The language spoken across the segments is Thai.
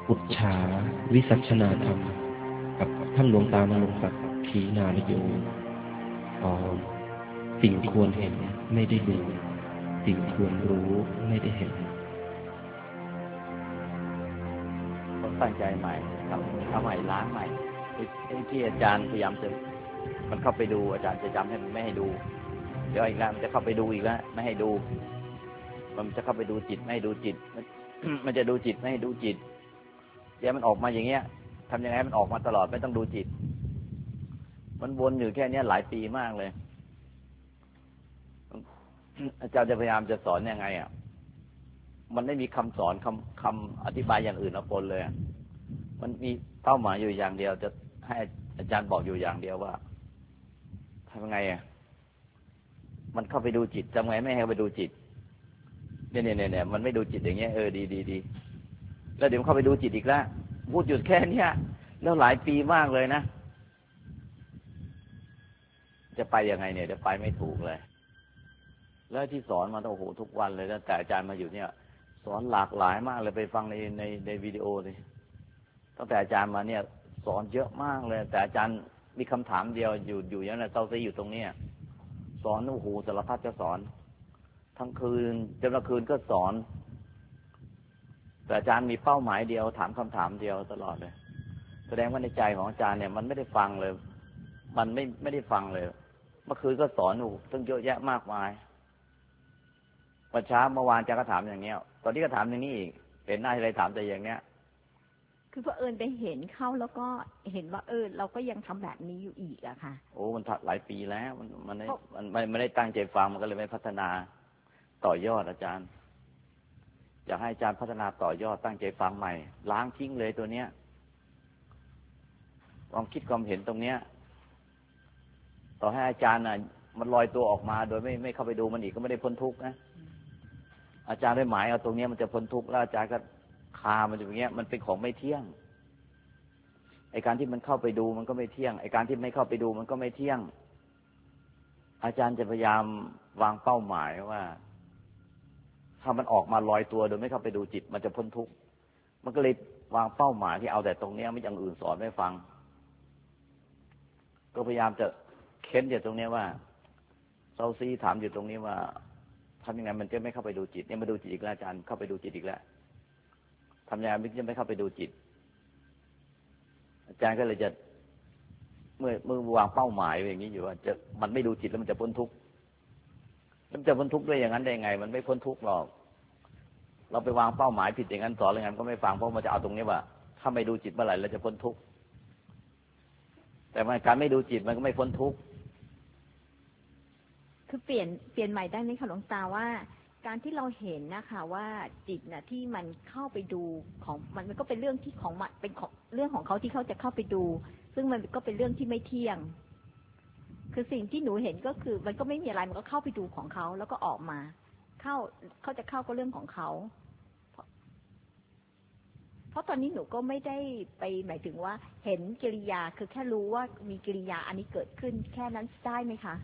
ปุจฉาวิสัชนาธรรมกับท่านหลวงตานรงค์ศักดิ์ขีณานโยตอนสิ่งควรเห็นไม่ได้ดูสิ่งควรรู้ไม่ได้เห็นต้องตั้งใจใหม่ทำใหม่ล้างใหม่ที่อาจารย์พยายามจะมันเข้าไปดูอาจารย์จะจำให้มันไม่ให้ดูเดี๋ยวอีกแล้วมันจะเข้าไปดูอีกแล้วไม่ให้ดูมันจะเข้าไปดูจิตไม่ให้ดูจิตมันจะดูจิตไม่ให้ดูจิตเดี๋ยวมันออกมาอย่างเงี้ยทำยังไงมันออกมาตลอดไม่ต้องดูจิตมันวนอยู่แค่นี้หลายปีมากเลยอาจารย์จะพยายามจะสอนยังไงอ่ะมันไม่มีคำสอนคำอธิบายอย่างอื่นมาปนเลยมันมีเป้าหมายอยู่อย่างเดียวจะให้อาจารย์บอกอยู่อย่างเดียวว่าทำยังไงอ่ะมันเข้าไปดูจิตทำไงไม่ให้ไปดูจิตเนี่ยมันไม่ดูจิตอย่างเงี้ยดีแล้วเดี๋ยวมันเข้าไปดูจิตอีกแล้วพูดหยุดแค่เนี้ยแล้วหลายปีมากเลยนะจะไปยังไงเนี่ยจะไปไม่ถูกเลยแล้วที่สอนมาโอ้โหทุกวันเลยตั้งแต่อาจารย์มาอยู่เนี่ยสอนหลากหลายมากเลยไปฟังในวิดีโอเลยตั้งแต่อาจารย์มาเนี่ยสอนเยอะมากเลยแต่อาจารย์มีคำถามเดียวอยู่อย่างนั้นเซาซีอยู่ตรงนี้สอนโอ้โหสารพัดจะสอนทั้งคืนจนกลางคืนก็สอนแต่อาจารย์มีเป้าหมายเดียวถามคำถามเดียวตลอดเลยแสดงว่าในใจของอาจารย์เนี่ยมันไม่ได้ฟังเลยมันไม่ได้ฟังเลยเมื่อคืนก็สอนโอ้ตั้งเยอะแยะมากมายวันเช้าเมื่อวานอาจารย์ก็ถามอย่างเงี้ยตอนนี้ก็ถามอย่างนี้อีกเห็นหน้าอะไรถามแต่อย่างเนี้ยคือเผอิญไปเห็นเข้าแล้วก็เห็นว่าเราก็ยังทำแบบนี้อยู่อีกอะค่ะโอ้มันหลายปีแล้วมันไม่ได้ตั้งใจฟังมันก็เลยไม่พัฒนาต่อยอดอาจารย์อยากให้อาจารย์พัฒนาต่อยอดตั้งใจฟังใหม่ล้างทิ้งเลยตัวเนี้ยความคิดความเห็นตรงเนี้ยต่อให้อาจารย์น่ะมันลอยตัวออกมาโดยไม่เข้าไปดูมันอีกก็ไม่ได้พ้นทุกข์นะอาจารย์ได้หมายเอาตรงนี้มันจะพ้นทุกข์แล้วอาจารย์ก็คามันอย่างเงี้ยมันเป็นของไม่เที่ยงไอ้การที่มันเข้าไปดูมันก็ไม่เที่ยงไอ้การที่ไม่เข้าไปดูมันก็ไม่เที่ยงอาจารย์จะพยายามวางเป้าหมายว่าถ้ามันออกมาลอยตัวโดยไม่เข้าไปดูจิตมันจะพ้นทุกข์มันก็เลยวางเป้าหมายที่เอาแต่ตรงนี้ไม่อย่างอื่นสอนไม่ฟังก็พยายามจะเค้นอยู่ตรงนี้ว่าเซาซีถามอยู่ตรงนี้ว่าทำยังไงมันจะไม่เข้าไปดูจิตเนี่ยมาดูจิตอีกแล้วอาจารย์เข้าไปดูจิตอีกแล้วทำยังไงมันจะไม่เข้าไปดูจิตอาจารย์ก็เลยจะเมื่อวางเป้าหมายอย่างนี้อยู่ว่าจะมันไม่ดูจิตแล้วมันจะพ้นทุกข์มันจะพ้นทุกข์ด้วยอย่างนั้นได้ไงมันไม่พ้นทุกข์หรอกเราไปวางเป้าหมายผิดอย่างนั้นสอนอย่างนั้นก็ไม่ฟังเพราะมันจะเอาตรงนี้ว่าถ้าไม่ดูจิตเมื่อไหร่เราจะพ้นทุกข์แต่การไม่ดูจิตมันก็ไม่พ้นทุกข์คือเปลี่ยนใหม่ได้ไหมคะหลวงตาว่าการที่เราเห็นนะคะว่าจิตน่ะที่มันเข้าไปดูของมันก็เป็นเรื่องที่ของมันเป็นของเรื่องของเขาที่เขาจะเข้าไปดูซึ่งมันก็เป็นเรื่องที่ไม่เที่ยงคือสิ่งที่หนูเห็นก็คือมันก็ไม่มีอะไรมันก็เข้าไปดูของเขาแล้วก็ออกมาเขาจะเข้าก็เรื่องของเขาเพราะตอนนี้หนูก็ไม่ได้ไปหมายถึงว่าเห็นกิริยาคือแค่รู้ว่ามีกิริยาอันนี้เกิดขึ้นแค่นั้นได้ไหมคะ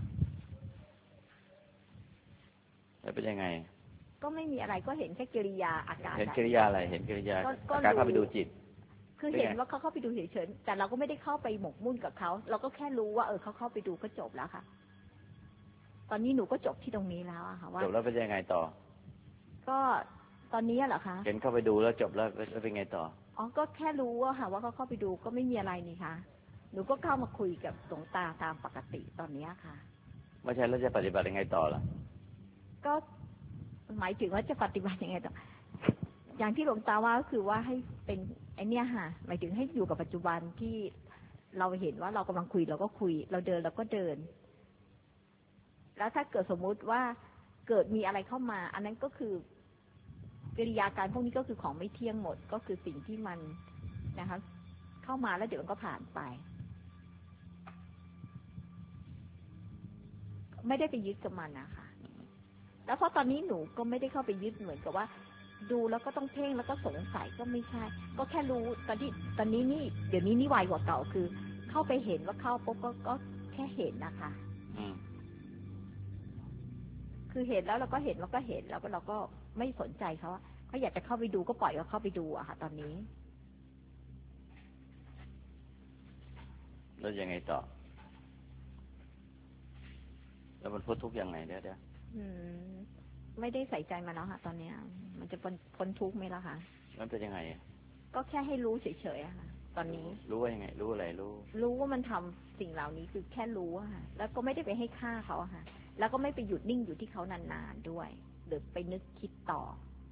แล้วเป็นยังไงก็ไม่มีอะไรก็เห็นแค่กิริยาอาการเห็นกิริยาอะไรเห็นกิริยาการเข้าไปดูจิตคือเห็นว่าเขาเข้าไปดูเฉยๆแต่เราก็ไม่ได้เข้าไปหมกมุ่นกับเขาเราก็แค่รู้ว่าเขาเข้าไปดูก็จบแล้วค่ะตอนนี้หนูก็จบที่ตรงนี้แล้วอะค่ะว่าจบแล้วเป็นยังไงต่อก็ตอนนี้เหรอคะเห็นเข้าไปดูแล้วจบแล้วเป็นไงต่ออ๋อก็แค่รู้ว่าค่ะว่าเขาเข้าไปดูก็ไม่มีอะไรนี่ค่ะหนูก็เข้ามาคุยกับหลวงตาตามปกติตอนนี้ค่ะไม่ใช่แล้วจะปฏิบัติยังไงต่อล่ะก็หมายถึงว่าจะปฏิบัติยังไงต่ออย่างที่หลวงตาว่าก็คือว่าให้เป็นไอเนี้ยค่ะหมายถึงให้อยู่กับปัจจุบันที่เราเห็นว่าเรากำลังคุยเราก็คุยเราเดินเราก็เดินแล้วถ้าเกิดสมมุติว่าเกิดมีอะไรเข้ามาอันนั้นก็คือกิริยาการพวกนี้ก็คือของไม่เที่ยงหมดก็คือสิ่งที่มันนะคะเข้ามาแล้วเดี๋ยวมันก็ผ่านไปไม่ได้ไปยึดกับมันนะคะแล้วเพราะตอนนี้หนูก็ไม่ได้เข้าไปยึดเหมือนกับว่าดูแล้วก็ต้องเพ่งแล้วก็สงสัยก็ไม่ใช่ก็แค่รู้ตอนนี้นี่เดี๋ยวนี้นี่ไวกว่าเก่าคือเข้าไปเห็นว่าเข้าปุ๊บก็แค่เห็นนะคะคือเห็นแล้วเราก็เห็นแล้วก็เราก็ไม่สนใจเขาอยากจะเข้าไปดูก็ปล่อยเขาเข้าไปดูอะค่ะตอนนี้แล้วยังไงต่อแล้วมันพ้นทุกข์ยังไงเดี๋ยวไม่ได้ใส่ใจมาแล้วค่ะตอนนี้มันจะพ้นทุกข์ไหมล่ะคะมันเป็นยังไงก็แค่ให้รู้เฉยๆค่ะตอนนี้รู้ว่ายังไงรู้อะไรรู้ว่ามันทำสิ่งเหล่านี้คือแค่รู้ค่ะแล้วก็ไม่ได้ไปให้ค่าเขาค่ะแล้วก็ไม่ไปหยุดนิ่งอยู่ที่เขานานๆด้วยหรือไปนึกคิดต่อ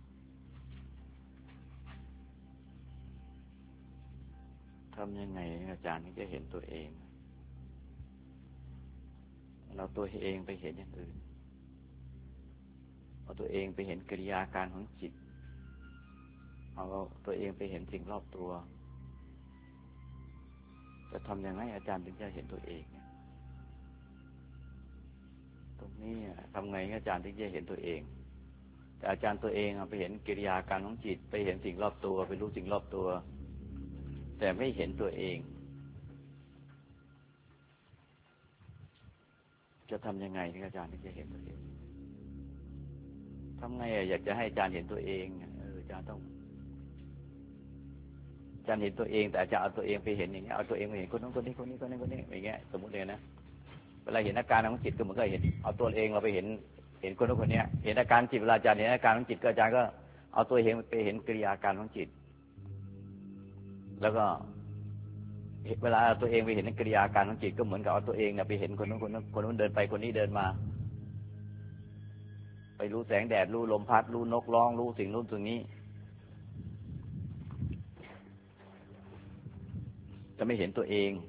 ทำยังไงอาจารย์ถึงจะเห็นตัวเองเราตัวเองไปเห็นอย่างอื่นเอาตัวเองไปเห็นกิริยาการของจิตเอาตัวเองไปเห็นสิ่งรอบตัวจะทำยังไงอาจารย์ถึงจะเห็นตัวเองตรงนี้ทำไงอาจารย์ถึงจะเห็นตัวเองแต่อาจารย์ตัวเองไปเห็นกิริยาการของจิตไปเห็นสิ่งรอบตัวไปรู้สิ่งรอบตัวแต่ไม่เห็นตัวเองจะทำยังไงที่อาจารย์ถึงจะเห็นตัวเองทำไงอยากจะให้อาจารย์เห็นตัวเองอาจารย์ต้องอาจารย์เห็นตัวเองแต่อาจารย์เอาตัวเองไปเห็นอย่างเงี้ยเอาตัวเองไปเห็นคนนั้นคนนี้คนนี้คนนี้คนนี้อย่างเงี้ยสมมติเลยนะเวลาเห็นอาการของจิตก็เหมือนกับเห็นเอาตัวเองเราไปเห็นคนนั้นคนนี้เห็นอาการจิตเวลาอาจารย์เห็นอาการของจิตก็อาจารย์ก็เอาตัวเองไปเห็นกิริยาการของจิตแล้วก็เวลาตัวเองไปเห็นกิริยาการของจิตก็เหมือนกับเอาตัวเองเนี่ยไปเห็นคนนั้นคนนั้นเดินไปคนนี้เดินมาไปรู้แสงแดดรู้ลมพัดรู้นกร้องรู้สิ่งนู้นสิ่งนี้จะไม่เห็นตัวเอง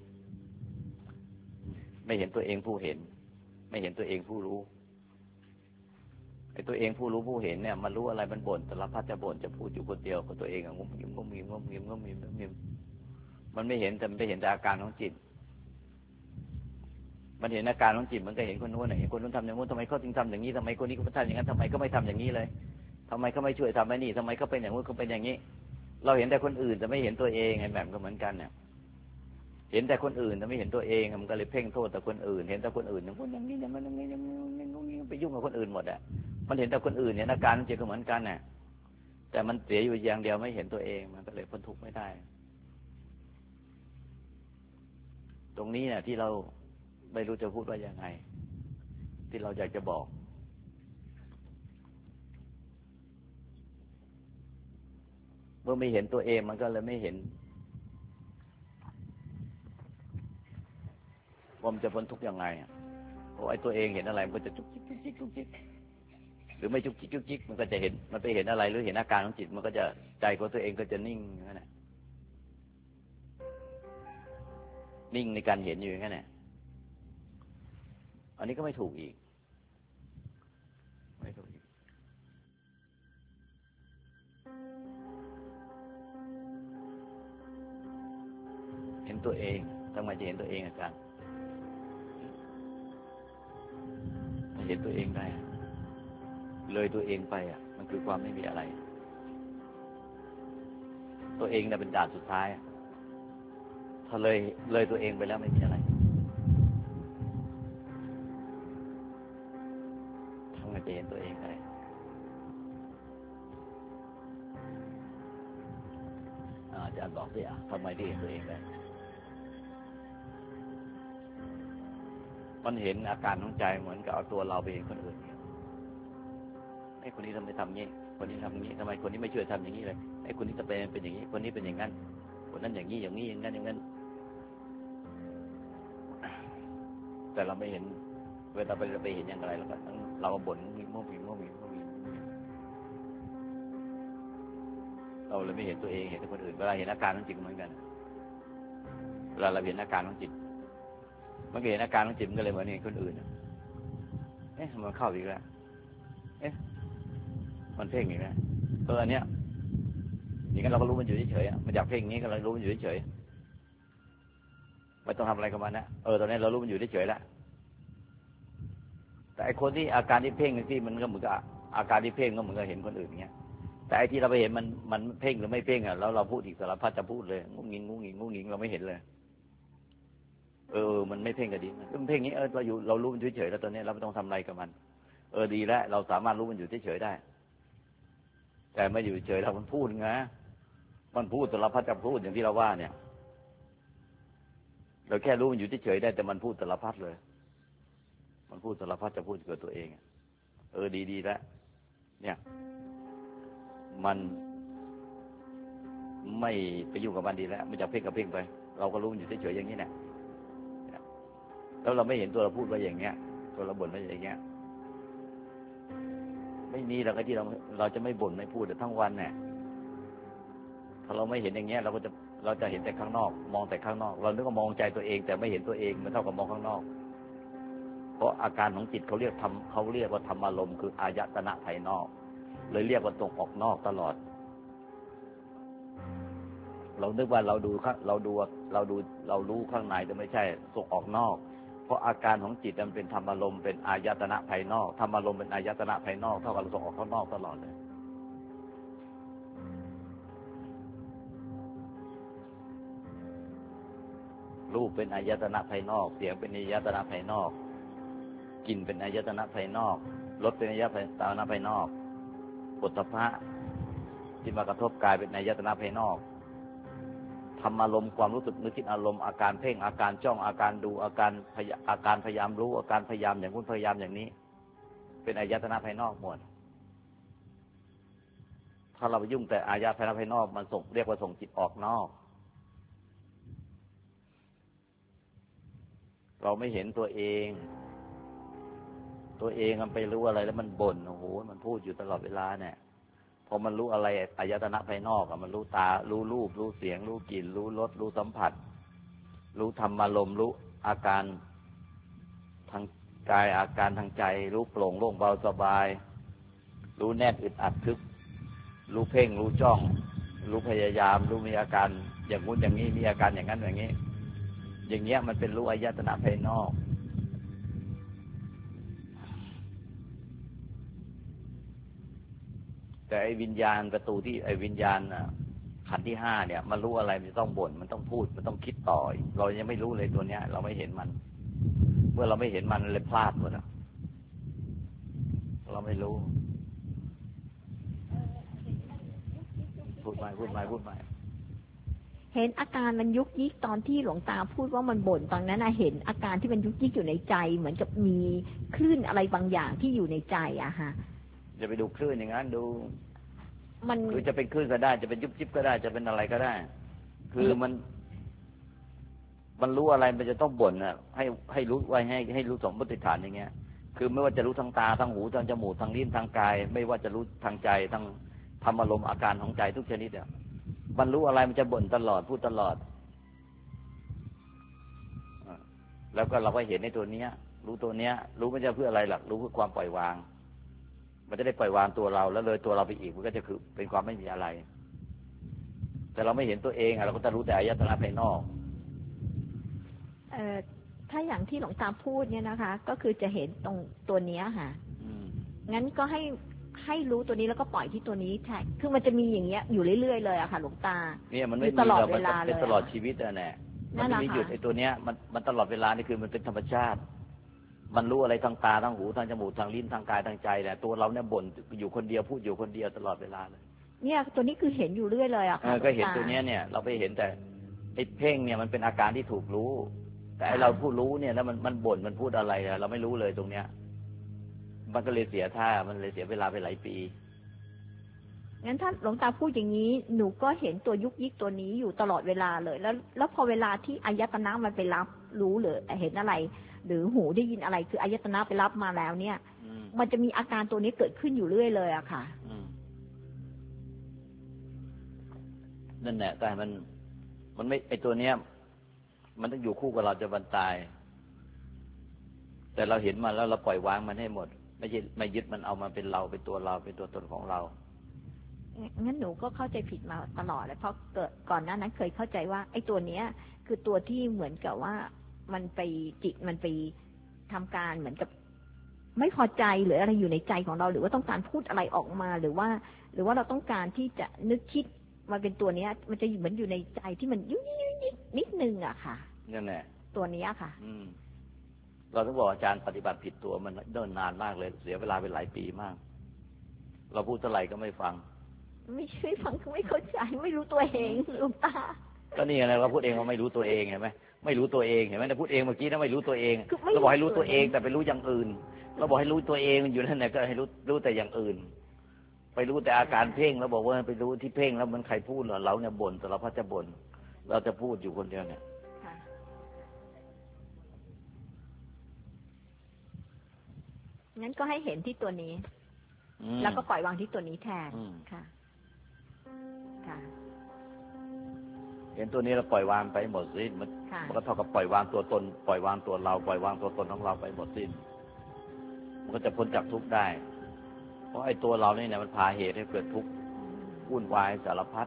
ไม่เห็นตัวเองผู้เห็นไม่เห็นตัวเองผู้รู้ไอ้ตัวเองผู้รู้ผู้เห็นเนี่ยมันรู้อะไรมันบ่นแต่ละพัดจะบ่นจะพูดอยู่คนเดียวกับตัวเองงุ้มยิ้มงุ้มยิ้มงุ้มยิ้มงุ้มยิ้มงุ้มยิ้มมันไม่เห็นแต่มันไปเห็นแต่อาการของจิตมันเห็นอาการของจิตมันก็เห็นคนนู้นเห็นคนนู้นทำอย่างนู้นทำไมเขาถึงทำอย่างนี้ทำไมคนนี้เขาทำอย่างนั้นทำไมก็ไม่ทำอย่างนี้เลยทำไมเขาไม่ช่วยทำไอ้นี่ทำไมเขาเป็นอย่างนู้นเขาเป็นอย่างนี้เราเห็นแต่คนอื่นแต่ไม่เห็นตัวเองไอ้แบบก็เหมือนกันเนี่ยเห็นแต่คนอื่นแต่ไม่เห็นตัวเองมันก็เลยเพ่งโทษแต่คนอื่นเห็นแต่คนอื่นอย่างนู้นอย่างนี้อย่างนั้นอย่างนี้อย่างนี้ไปยุ่งกับคนอื่นหมดอ่ะมันเห็นแต่คนอื่นเนี่ยอาการของจิตก็เหมือนกันน่ะแต่มันเสียอยู่อย่างเดียวไม่เห็นตัวเองมันก็เลยพ้นทุกข์ไม่ได้ตรงนี้เนี่ยที่เราไม่รู้จะพูดว่ายังไงที่เราอยากจะบอกเมื่อไม่เห็นตัวเองมันก็เลยไม่เห็นว่ามันจะพ้นทุกข์ยังไงเพราะไอ้ตัวเองเห็นอะไรมันก็จะจุกจิกจุกจิกจุกจิกหรือไม่จุกจิกจุกจิกมันก็จะเห็นมันไปเห็นอะไรหรือเห็นอาการของจิตมันก็จะใจของตัวเองก็จะนิ่งนั่นแหละนิ่งในการเห็นอยู่อย่างนั้นแหละอันนี้ก็ไม่ถูกอีกไม่ถูกอีกเห็นตัวเองทำไมจะเห็นตัวเองอาจารย์ถ้าเห็นตัวเองได้เลยตัวเองไปมันคือความไม่มีอะไรตัวเองเนี่ยเป็นด่านสุดท้ายถ้าเลยตัวเองไปแล้วไม่มีอะไรทำไงจะเห็นตัวเองได้อาจารย์บอกสิทำไมที่เห็นตัวเองได้มันเห็นอาการของใจเหมือนกับเอาตัวเราไปเห็นคนอื่นไอ้คนนี้ทำไมทำงี้คนนี้ทำงี้ทำไมคนนี้ไม่ช่วยทำอย่างนี้เลยไอ้คนนี้จะเป็นอย่างนี้คนนี้เป็นอย่างนั้นคนนั้นอย่างนี้อย่างนี้อย่างนั้นอย่างนั้นแต่เราไม่เห็นเวลาไปเห็นอย่างไรแล้วก็เราบ่นมีโมบีเราเลยไม่เห็นตัวเองเห็นแต่คนอื่นเวลาเห็นอาการของจิตเหมือนกันเวลาเราเห็นอาการของจิตมันเห็นอาการของจิตมันก็เลยเหมือนเห็นคนอื่นมันเข้าอีกแล้วมันเพ่งอีกแล้วอันเนี้ยอย่างนั้นเราก็รู้มันอยู่เฉยๆมันอยากเพ่งอย่างนี้ก็เรารู้มันอยู่เฉยๆไม่ต้องทำอะไรกับมันนะตอนนี้เรารู้มันอยู่เฉยๆแล้วแต่ไอคนที่อาการที่เพ่งที่มันก็เหมือนกับอาการที่เพ่งก็เหมือนกับเห็นคนอื่นอย่างเงี้ยแต่ไอที่เราไปเห็นมันเพ่งหรือไม่เพ่งแล้วเราพูดอีกสารพัดจะพูดเลยงุ้งงิงงุ้งงิงงุ้งงิงเราไม่เห็นเลยมันไม่เพ่งก็ดีมันเพ่งนี้เรารู้มันเฉยๆแล้วตอนนี้เราไม่ต้องทำอะไรกับมันดีแล้วเราสามารถรู้มันอยู่เฉยๆได้แต่ไม่อยู่เฉยเรามันพูดไงมันพูดสารพัดจะพูดอย่างที่เราว่าเนี่ยเราแค่รู้มันอยู่เฉยๆได้แต่มันพูดสารพัดเลยมันพูดสารพัดจะพูดเกิดตัวเองดีๆแล้วเนี่ยมันไม่ไปยุ่งกับมันดีแล้วมันจะเพ่งกับเพ่งไปเราก็รู้มันอยู่เฉยๆอย่างนี้แหละแล้วเราไม่เห็นตัวเราพูดว่าอย่างเงี้ยตัวเราบ่นว่าอย่างเงี้ยไม่มีเราก็ที่เราจะไม่บ่นไม่พูดแต่ทั้งวันเนี่ยถ้าเราไม่เห็นอย่างเงี้ยเราจะเห็นแต่ข้างนอกมองแต่ข้างนอกเรานึกว่ามองใจตัวเองแต่ไม่เห็นตัวเองมันเท่ากับมองข้างนอกเพราะอาการของจิตเขาเรียกว่าธรรมารมณ์คืออายตนะภายนอกเลยเรียกว่าตรงออกนอกตลอดเรานึกว่าเรารู้ข้างในแต่ไม่ใช่ส่งออกนอกเพราะอาการของจิตมันเป็นธรรมารมณ์เป็นอายตนะภายนอกธรรมารมณ์เป็นอายตนะภายนอกเท่ากับเราส่งออกข้างนอกตลอดเลยรูปเป็นอายตนะภายนอกเสียงเป็นอายตนะภายนอกกลิ่นเป็นอายตนะภายนอกรสเป็นอายตนะภายนอกโผฏฐัพพะที่มากระทบกายเป็นอายตนะภายนอกธรรมอารมณ์ความรู้สึกนึกคิดอารมณ์อาการเพ่งอาการจ้องอาการดูอาการพยายามรู้อาการพยายามอย่างนู้นพยายามอย่างนี้เป็นอายตนะภายนอกหมดถ้าเราไปยุ่งแต่อายตนะภายนอกมันเรียกว่าส่งจิตออกนอกเราไม่เห็นตัวเองมันไปรู้อะไรแล้วมันบ่นโอ้โหมันพูดอยู่ตลอดเวลาเนี่ยพอมันรู้อะไรอายตนะภายนอกมันรู้ตารู้รูปรู้เสียงรู้กลิ่นรู้รสรู้สัมผัสรู้ธรรมารมณ์รู้อาการทางกายอาการทางใจรู้โปร่งโล่งเบาสบายรู้แน่นอึดอัดทึบรู้เพ่งรู้จ้องรู้พยายามรู้มีอาการอย่างงู้นอย่างนี้มีอาการอย่างนั้นอย่างนี้อย่างเงี้ยมันเป็นรู้อายตนะภายนอกแต่ไอ้วิญญาณประตูที่ไอ้วิญญาณขันธ์ที่5เนี่ยมันรู้อะไรมันต้องบ่นมันต้องพูดมันต้องคิดต่อเรายังไม่รู้เลยตัวเนี้ยเราไม่เห็นมันเมื่อเราไม่เห็นมันเลยพลาดหมดอ่ะเราไม่รู้พูดใหม่เห็นอาการมันยุกยิกตอนที่หลวงตาพูดว่ามันบ่นตอนนั้นเห็นอาการที่มันยุกยิกอยู่ในใจเหมือนกับมีคลื่นอะไรบางอย่างที่อยู่ในใจอะฮะอย่าไปดูคลื่นอย่างนั้นดูมันคือจะเป็นคลื่นก็ได้จะเป็นยุบยิบก็ได้จะเป็นอะไรก็ได้คือมันรู้อะไรมันจะต้องบ่นอ่ะให้รู้ไว้ให้รู้สมมติฐานอย่างเงี้ยคือไม่ว่าจะรู้ทางตาทางหูทางจมูกทางลิ้นทางกายไม่ว่าจะรู้ทางใจทางธรรมอารมณ์อาการของใจทุกชนิดอ่ะมันรู้อะไรมันจะบ่นตลอดพูดตลอดแล้วก็เราก็เห็นในตัวเนี้ยรู้ตัวเนี้ยรู้มันจะเพื่ออะไรหรอกรู้เพื่อความปล่อยวางมันจะได้ปล่อยวางตัวเราแล้วเลยตัวเราไปอีกมันก็จะคือเป็นความไม่มีอะไรแต่เราไม่เห็นตัวเองเราก็จะรู้แต่อายตนะภายนอกถ้าอย่างที่หลวงตาพูดเนี่ยนะคะก็คือจะเห็นตรงตัวเนี้ยค่ะงั้นก็ให้รู้ตัวนี้แล้วก็ปล่อยที่ตัวนี้แทนคือมันจะมีอย่างเงี้ยอยู่เรื่อยๆเลยอะค่ะหลวงตาเนี่ยมันไม่มีตลอดเวลาเลยเป็นตลอดชีวิตอะแน่มันไม่มีหยุดไอ้ตัวเนี้ยมันตลอดเวลานี่คือมันเป็นธรรมชาติมันรู้อะไรทางตาทางหูทางจมูกทางลิ้นทางกายทางใจแหละตัวเราเนี่ยบ่นอยู่คนเดียวพูดอยู่คนเดียวตลอดเวลาเลยเนี่ยตัวนี้คือเห็นอยู่เรื่อยเลยอะค่ะก็เห็นตัวเนี้ยเนี่ยเราไปเห็นแต่ไอ้เพ่งเนี่ยมันเป็นอาการที่ถูกรู้แต่ไอ้เราผู้รู้เนี่ยแล้วมันบ่นมันพูดอะไรเราไม่รู้เลยตรงเนี้ยมันก็เลยเสียท่ามันเลยเสียเวลาไปหลายปีงั้นถ้าหลวงตาพูดอย่างนี้หนูก็เห็นตัวยุกยิกตัวนี้อยู่ตลอดเวลาเลยแล้วพอเวลาที่อายตนะมันไปรับรู้หรือเห็นอะไรหรือหูได้ยินอะไรคืออายตนะไปรับมาแล้วเนี่ยมันจะมีอาการตัวนี้เกิดขึ้นอยู่เรื่อยเลยอะค่ะนั่นแหละแต่มันไม่ไอตัวเนี้ยมันต้องอยู่คู่กับเราจนวันตายแต่เราเห็นมันแล้วเราปล่อยวางมันให้หมดไม่ยึดมันเอามาเป็นเราเป็นตัวเราเป็นตัวตนของเรางั้นหนูก็เข้าใจผิดมาตลอดเลยเพราะก่อนหน้านั้นเคยเข้าใจว่าไอ้ตัวเนี้ยคือตัวที่เหมือนกับว่ามันไปจิตมันไปทำการเหมือนกับไม่พอใจหรืออะไรอยู่ในใจของเราหรือว่าต้องการพูดอะไรออกมาหรือว่าเราต้องการที่จะนึกคิดมาเป็นตัวเนี้ยมันจะเหมือนอยู่ในใจที่มันยุยนิดนึงอะค่ะนั่นแหละตัวเนี้ยค่ะเราต้องบอกอาจารย์ปฏิบัติผิดตัวมันเดินนานมากเลยเสียเวลาไปหลายปีมากเราพูดเท่าไหร่ก็ไม่ฟังไม่ฟังก็ไม่เข้าใจไม่รู้ตัวเองหลวงตาก็นี่ไงเราพูดเองว่าไม่รู้ตัวเองเห็นไหมไม่รู้ตัวเองเห็นไหมเราพูดเองเมื่อกี้นะไม่รู้ตัวเองเราบอกให้รู้ตัวเองแต่ไปรู้อย่างอื่นเราบอกให้รู้ตัวเองอยู่นั่นแหละก็ให้รู้แต่อย่างอื่นไปรู้แต่อาการเพ่งแล้วบอกว่าไปรู้ที่เพ่งแล้วมันใครพูดเหรอเราเนี่ยบ่นแต่เราพัดจะบ่นเราจะพูดอยู่คนเดียวเนี่ยงั้นก็ให้เห็นที่ตัวนี้แล้วก็ปล่อยวางที่ตัวนี้แทนค่ะค่ะเห็นตัวนี้เราปล่อยวางไปหมดสิ้นมันก็เท่ากับปล่อยวางตัวตนปล่อยวางตัวเราปล่อยวางตัวตนของเราไปหมดสิ้นมันก็จะพ้นจากทุกข์ได้เพราะไอ้ตัวเรานี่เนี่ยมันพาเหตุให้เกิดทุกข์วุ่นวายสารพัด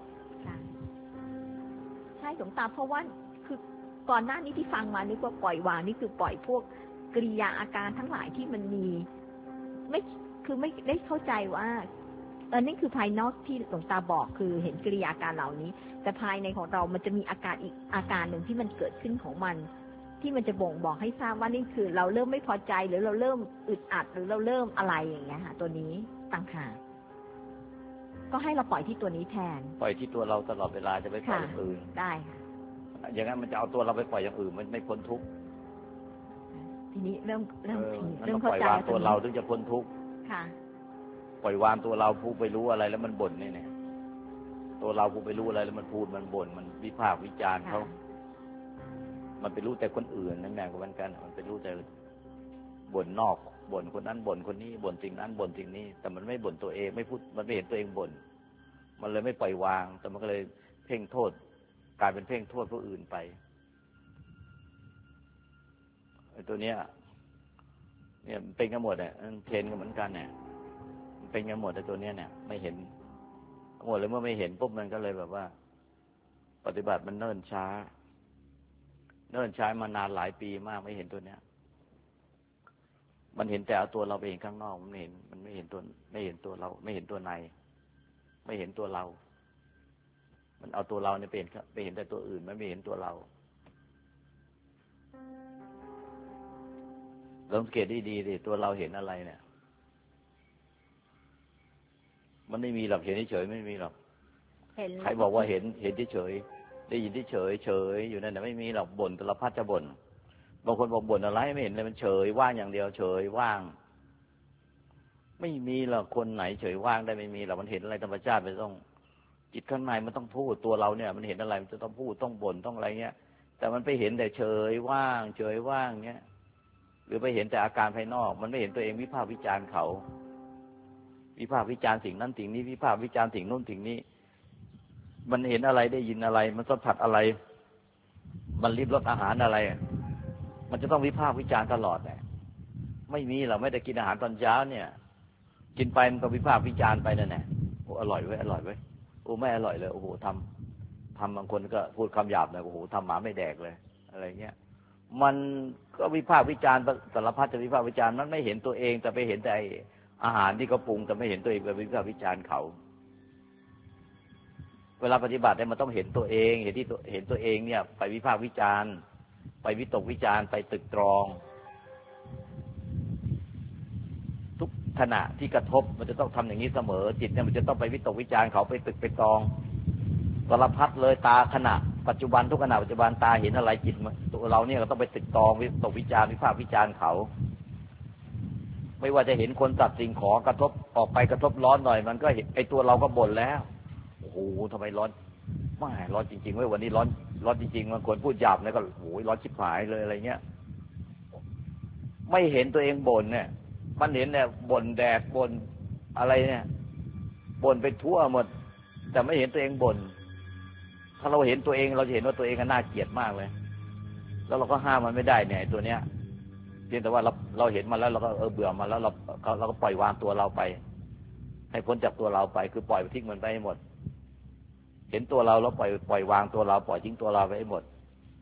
ใช่หลวงตาเพราะว่าคือก่อนหน้านี้ที่ฟังมานึกว่าปล่อยวางนี่คือปล่อยพวกกิริยาอาการทั้งหลายที่มันมีไม่คือไม่ได้เข้าใจว่านี่คือภายนอกที่หลวงตาบอกคือเห็นกิริยาอาการเหล่านี้แต่ภายในของเรามันจะมีอาการอีกอาการหนึ่งที่มันเกิดขึ้นของมันที่มันจะบ่งบอกให้ทราบว่านี่คือเราเริ่มไม่พอใจหรือเราเริ่มอึดอัดหรือเราเริ่มอะไรอย่างเงี้ยค่ะตัวนี้ต่างหากก็ให้เราปล่อยที่ตัวนี้แทนปล่อยที่ตัวเราตลอดเวลาจะไปปล่อยอย่างอื่นได้ค่ะอย่างนั้นมันจะเอาตัวเราไปปล่อยอย่างอื่นมันไม่พ้นทุกข์ทีนี้เริ่มเข้าใจว่าตัวเราถึงจะพ้นทุกข์ค่ะปล่อยวางตัวเราผู้ไปรู้อะไรแล้วมันบ่นเนี่ยตัวเราผู้ไปรู้อะไรแล้วมันพูดมันบ่นมันวิพากษ์วิจารณ์เขามันไปรู้แต่คนอื่นนั่นแหละก็เหมือนกันมันไปรู้แต่บ่นนอกบ่นคนนั้นบ่นคนนี้บ่นสิ่งนั้นบ่นสิ่งนี้แต่มันไม่บ่นตัวเองไม่พูดมันไม่เห็นตัวเองบ่นมันเลยไม่ปล่อยวางแต่มันก็เลยเพ่งโทษกลายเป็นเพ่งโทษผู้อื่นไปไอ้ตัวเนี้ยเนี่ยเป็นกันหมดเนี่ยเทรนกันเหมือนกันเนี่ยเป็นกันหมดแต่ตัวเนี้ยเนี่ยไม่เห็นหมดเลยเมื่อไม่เห็นปุ๊บมันก็เลยแบบว่าปฏิบัติมันเนิ่นช้ามานานหลายปีมากไม่เห็นตัวเนี้ยมันเห็นแต่เอาตัวเราไปเห็นข้างนอกมันไม่เห็นตัวเราไม่เห็นตัวในไม่เห็นตัวเรามันเอาตัวเราเนี่ยไปเห็นแต่ตัวอื่นมันไม่เห็นตัวเราสังเกตดีๆดิตัวเราเห็นอะไรเนี่ยมันไม่มีหรอกเห็นเฉยไม่มีหรอกใครบอกว่าเห็นเฉยได้ยินเฉยอยู่นั่นแต่ไม่มีหรอกบ่นแต่ละพัดจะบ่นบางคนบอกบ่นอะไรไม่เห็นเลยมันเฉยว่างอย่างเดียวเฉยว่างไม่มีหรอกคนไหนเฉยว่างได้ไม่มีหรอกมันเห็นอะไรธรรมชาติไปต้องจิตข้างในมันต้องพูดตัวเราเนี่ยมันเห็นอะไรมันจะต้องพูดต้องบ่นต้องอะไรเงี้ยแต่มันไปเห็นแต่เฉยว่างเงี้ยหรือไปเห็นแต่อาการภายนอกมันไม่เห็นตัวเองวิพากษ์วิจารณ์เขาวิพากษ์วิจารณ์สิ่งนั้นสิ่งนี้วิพากษ์วิจารณ์สิ่งนู้นสิ่งนี้มันเห็นอะไรได้ยินอะไรมันสัมผัสอะไรมันลิ้มรสอาหารอะไรมันจะต้องวิพากษ์วิจารณ์ตลอดแหละไม่มีเราไม่ได้กินอาหารตอนเช้าเนี่ยกินไปมันก็วิพากษ์วิจารณ์ไปนั่นแหละโอ้อร่อยเว้ยโอ้ไม่อร่อยเลยโอ้โหทำบางคนก็พูดคำหยาบเลยโอ้โหทำหมาไม่แดกเลยอะไรเงี้ยมันก็วิพากษ์วิจารณ์สารพัดจะวิพากษ์วิจารณ์มันไม่เห็นตัวเองแต่ไปเห็นแต่อาหารที่เขาปรุงแต่ไม่เห็นตัวเองไปวิพากษ์วิจารณ์เขาเวลาปฏิบัติเนี่ยมันต้องเห็นตัวเองเห็นตัวเองเนี่ยไปวิพากษ์วิจารณ์ไปวิตกวิจารณ์ไปตึกตรองทุกขณะที่กระทบมันจะต้องทำอย่างนี้เสมอจิตเนี่ยมันจะต้องไปวิตกวิจารณ์เขาไปตึกไปตรองสารพัดเลยตาขณะปัจจุบันทุกขณะปัจจุบันตาเห็นอะไรจิตตัวเราเนี่ยก็ต้องไปตึกตรองวิตกวิจารณ์วิพากษ์วิจารณ์เขาไม่ว่าจะเห็นคนสัตว์สิ่งของกระทบออกไปกระทบร้อนหน่อยมันก็ไอตัวเราก็บ่นแล้วโอ้โหทำไมร้อนไม่ร้อนจริงๆเว้ยวันนี้ร้อนจริงๆบางคนพูดหยาบเนี่ยก็โอ้ยร้อนชิบหายเลยอะไรเงี้ยไม่เห็นตัวเองบ่นเนี่ยมันเห็นเนี่ยบ่นแดดบ่นอะไรเนี่ยบ่นไปทั่วหมดแต่ไม่เห็นตัวเองบ่นถ้าเราเห็นตัวเองเราจะเห็นว่าตัวเองน่าเกลียดมากเลยแล้วเราก็ห้ามมันไม่ได้เนี่ยตัวเนี้ยเพียงแต่ว่าเราเห็นมันแล้วเราก็เบื่อมันแล้วเราก็ปล่อยวางตัวเราไปให้พ้นจากตัวเราไปคือปล่อยทิ้งมันไปให้หมดเห็นตัวเราแล้วปล่อยวางตัวเราปล่อยทิ้งตัวเราไปให้หมด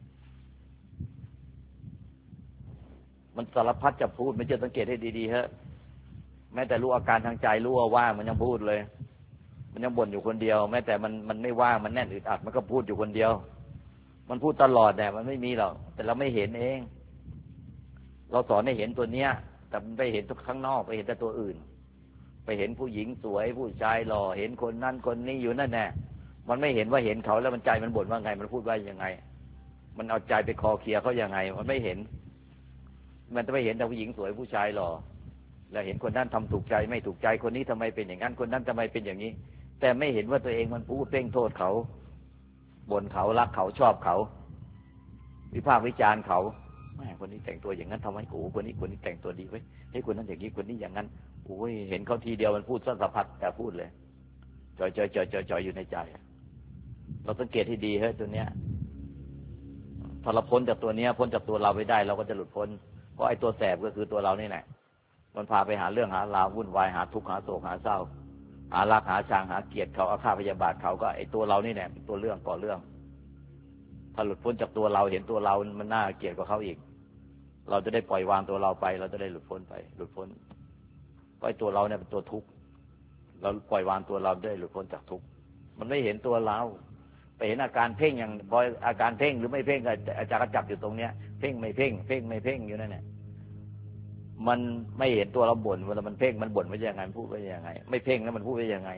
มันสารพัดจะพูดไม่เชื่อสังเกตให้ดีๆฮะแม้แต่รู้อาการทางใจรู้ว่าว่างมันยังพูดเลยมันยังบ่นอยู่คนเดียวแม้แต่มันไม่ว่างมันแน่นอึดอัดมันก็พูดอยู่คนเดียวมันพูดตลอดแต่มันไม่มีหรอกแต่เราไม่เห็นเองเราสอนให้เห็นตัวเนี้ยแต่มันไปเห็นทุกข้างนอกไปเห็นแต่ตัวอื่นไปเห็นผู้หญิงสวยผู้ชายหล่อเห็นคนนั้นคนนี้อยู่นั่นแน่มันไม่เห็นว่าเห็นเขาแล้วมันใจมันบ่นว่าไงมันพูดว่ายังไงมันเอาใจไปคอเคลียร์เขายังไงมันไม่เห็นมันจะไม่เห็นแต่ผู้หญิงสวยผู้ชายหล่อแล้วเห็นคนนั้นทำถูกใจไม่ถูกใจคนนี้ทำไมเป็นอย่างนั้นคนนั้นทำไมเป็นอย่างนี้แต่ไม่เห็นว่าตัวเองมันพูดเพ่งโทษเขาบ่นเขารักเขาชอบเขาวิพากษ์วิจารณ์เขาแม่คนนี้แต่งตัวอย่างนั้นทำให้โอ้คนนี้แต่งตัวดีไว้ให้คนนั้นอย่างนี้คนนี้อย่างนั้นโอ้ยเห็นเขาทีเดียวมันพูดสารพัดแต่พูดเลยจ่อยอยู่ในใจเราสังเกตให้ดีเฮ้ยตัวเนี้ยถ้าเราพ้นจากตัวเนี้ยพ้นจากตัวเราไปได้เราก็จะหลุดพ้นเพราะไอ้ตัวแสบก็คือตัวเรานี่แหละมันพาไปหาเรื่องหาราววุ่นวายหาทุกข์หาโศกหาเศร้าหารักหาชังหาเกลียดเขาอาฆาตพยาบาทเขาก็ไอ้ตัวเรานี่แหละเป็นตัวเรื่องก่อเรื่องถ้าหลุดพ้นจากตัวเราเห็นตัวเรามันน่าเกลียดกว่าเขาอีกเราจะได้ปล่อยวางตัวเราไปเราจะได้หลุดพ้นไปหลุดพ้นเพราะไอ้ตัวเราเนี่ยเป็นตัวทุกข์เราปล่อยวางตัวเราได้หลุดพ้นจากทุกข์มันไม่เห็นตัวเราไปเห็นอาการเพ่งอย่างพออาการเพ่งหรือไม่เพ่งอาจารย์ก็จับอยู่ตรงเนี้ยเพ่งไม่เพ่งเพ่งไม่เพ่งอยู่นั่นแหละมันไม่เห็นตัวเราบ่นเวลามันเพ่งมันบ่นว่ายังไงมันพูดว่ายังไงไม่เพ่งแล้วมันพูดว่ายังไง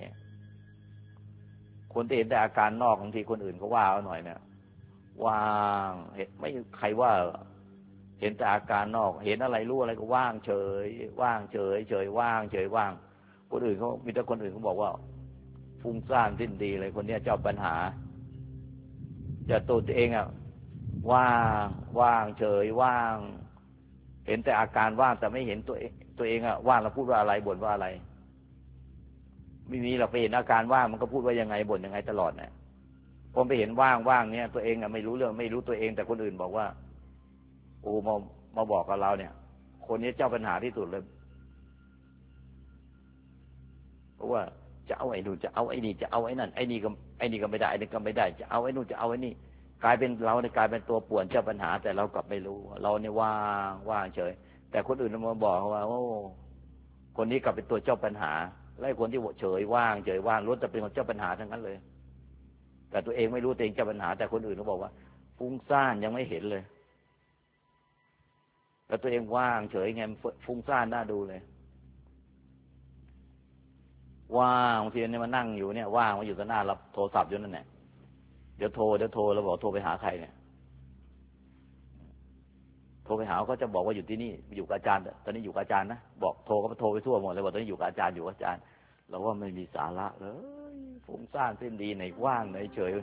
คนที่เห็นแต่อาการนอกบางทีคนอื่นเขาว่าเอาหน่อยเนี่ยว่างเห็นไม่ใครว่าเห็นแต่อาการนอกเห็นอะไรรู้อะไรก็ว่างเฉยว่างเฉยเฉยว่างเฉยว่างคนอื่นเขามีแต่คนอื่นเขาบอกว่าฟุ้งซ่านสิ้นดีเลยคนนี้เจ้าปัญหาจะตัวเองอ่ะว่างเฉยว่างเห็นแต่อาการว่างแต่ไม่เห็นตัวเองอ่ะว่างแล้วพูดว่าอะไรบ่นว่าอะไรไม่มีเราไปเห็นอาการว่างมันก็พูดว่ายังไงบ่นยังไงตลอดเนี่ยผมไปเห็นว่างเนี่ยตัวเองอ่ะไม่รู้เรื่องไม่รู้ตัวเองแต่คนอื่นบอกว่าโอ้มาบอกกับเราเนี่ยคนนี้เจ้าปัญหาที่สุดเลยเพราะว่าจะเอาไอ้นู่นจะเอาไอ้นี่จะเอาไอ้นั่นไอ้นี่ก็ไม่ได้ไอ้นี่ก็ไม่ได้จะเอาไอ้นู่นจะเอาไอ้นี่กลายเป็นเราเนี่ยกลายเป็นตัวป่วนเจ้าปัญหาแต่เรากลับไม่รู้เราเนี่ยว่างเฉยแต่คนอื่นมาบอกว่าโอ้คนนี้กลับเป็นตัวเจ้าปัญหาและคนที่เฉยว่างล้วนแต่เป็นคนเจ้าปัญหาทั้งนั้นเลยแต่ตัวเองไม่รู้ตัวเองเจ้าปัญหาแต่คนอื่นเขาบอกว่าฟุ้งซ่านยังไม่เห็นเลยแต่ตัวเองว่างเฉยไงฟุ้งซ่านน่าดูเลยว่างบางทีเนี่ยมานั่งอยู่เนี่ยว่างมาอยู่ต่อหน้ารับโทรศัพท์อยู่นั่นแหละเดี๋ยวโทรแล้วบอกโทรไปหาใครเนี่ยโทรไปหาเขาจะบอกว่าอยู่ที่นี่อยู่กับอาจารย์ตอนนี้อยู่กับอาจารย์นะบอกโทรก็โทรไปทั่วหมดเลยบอกตอนนี้อยู่กับอาจารย์เราว่าไม่มีสาระเลยฟุ้งซ่านสิ้นดีไหนว่างไหนเฉย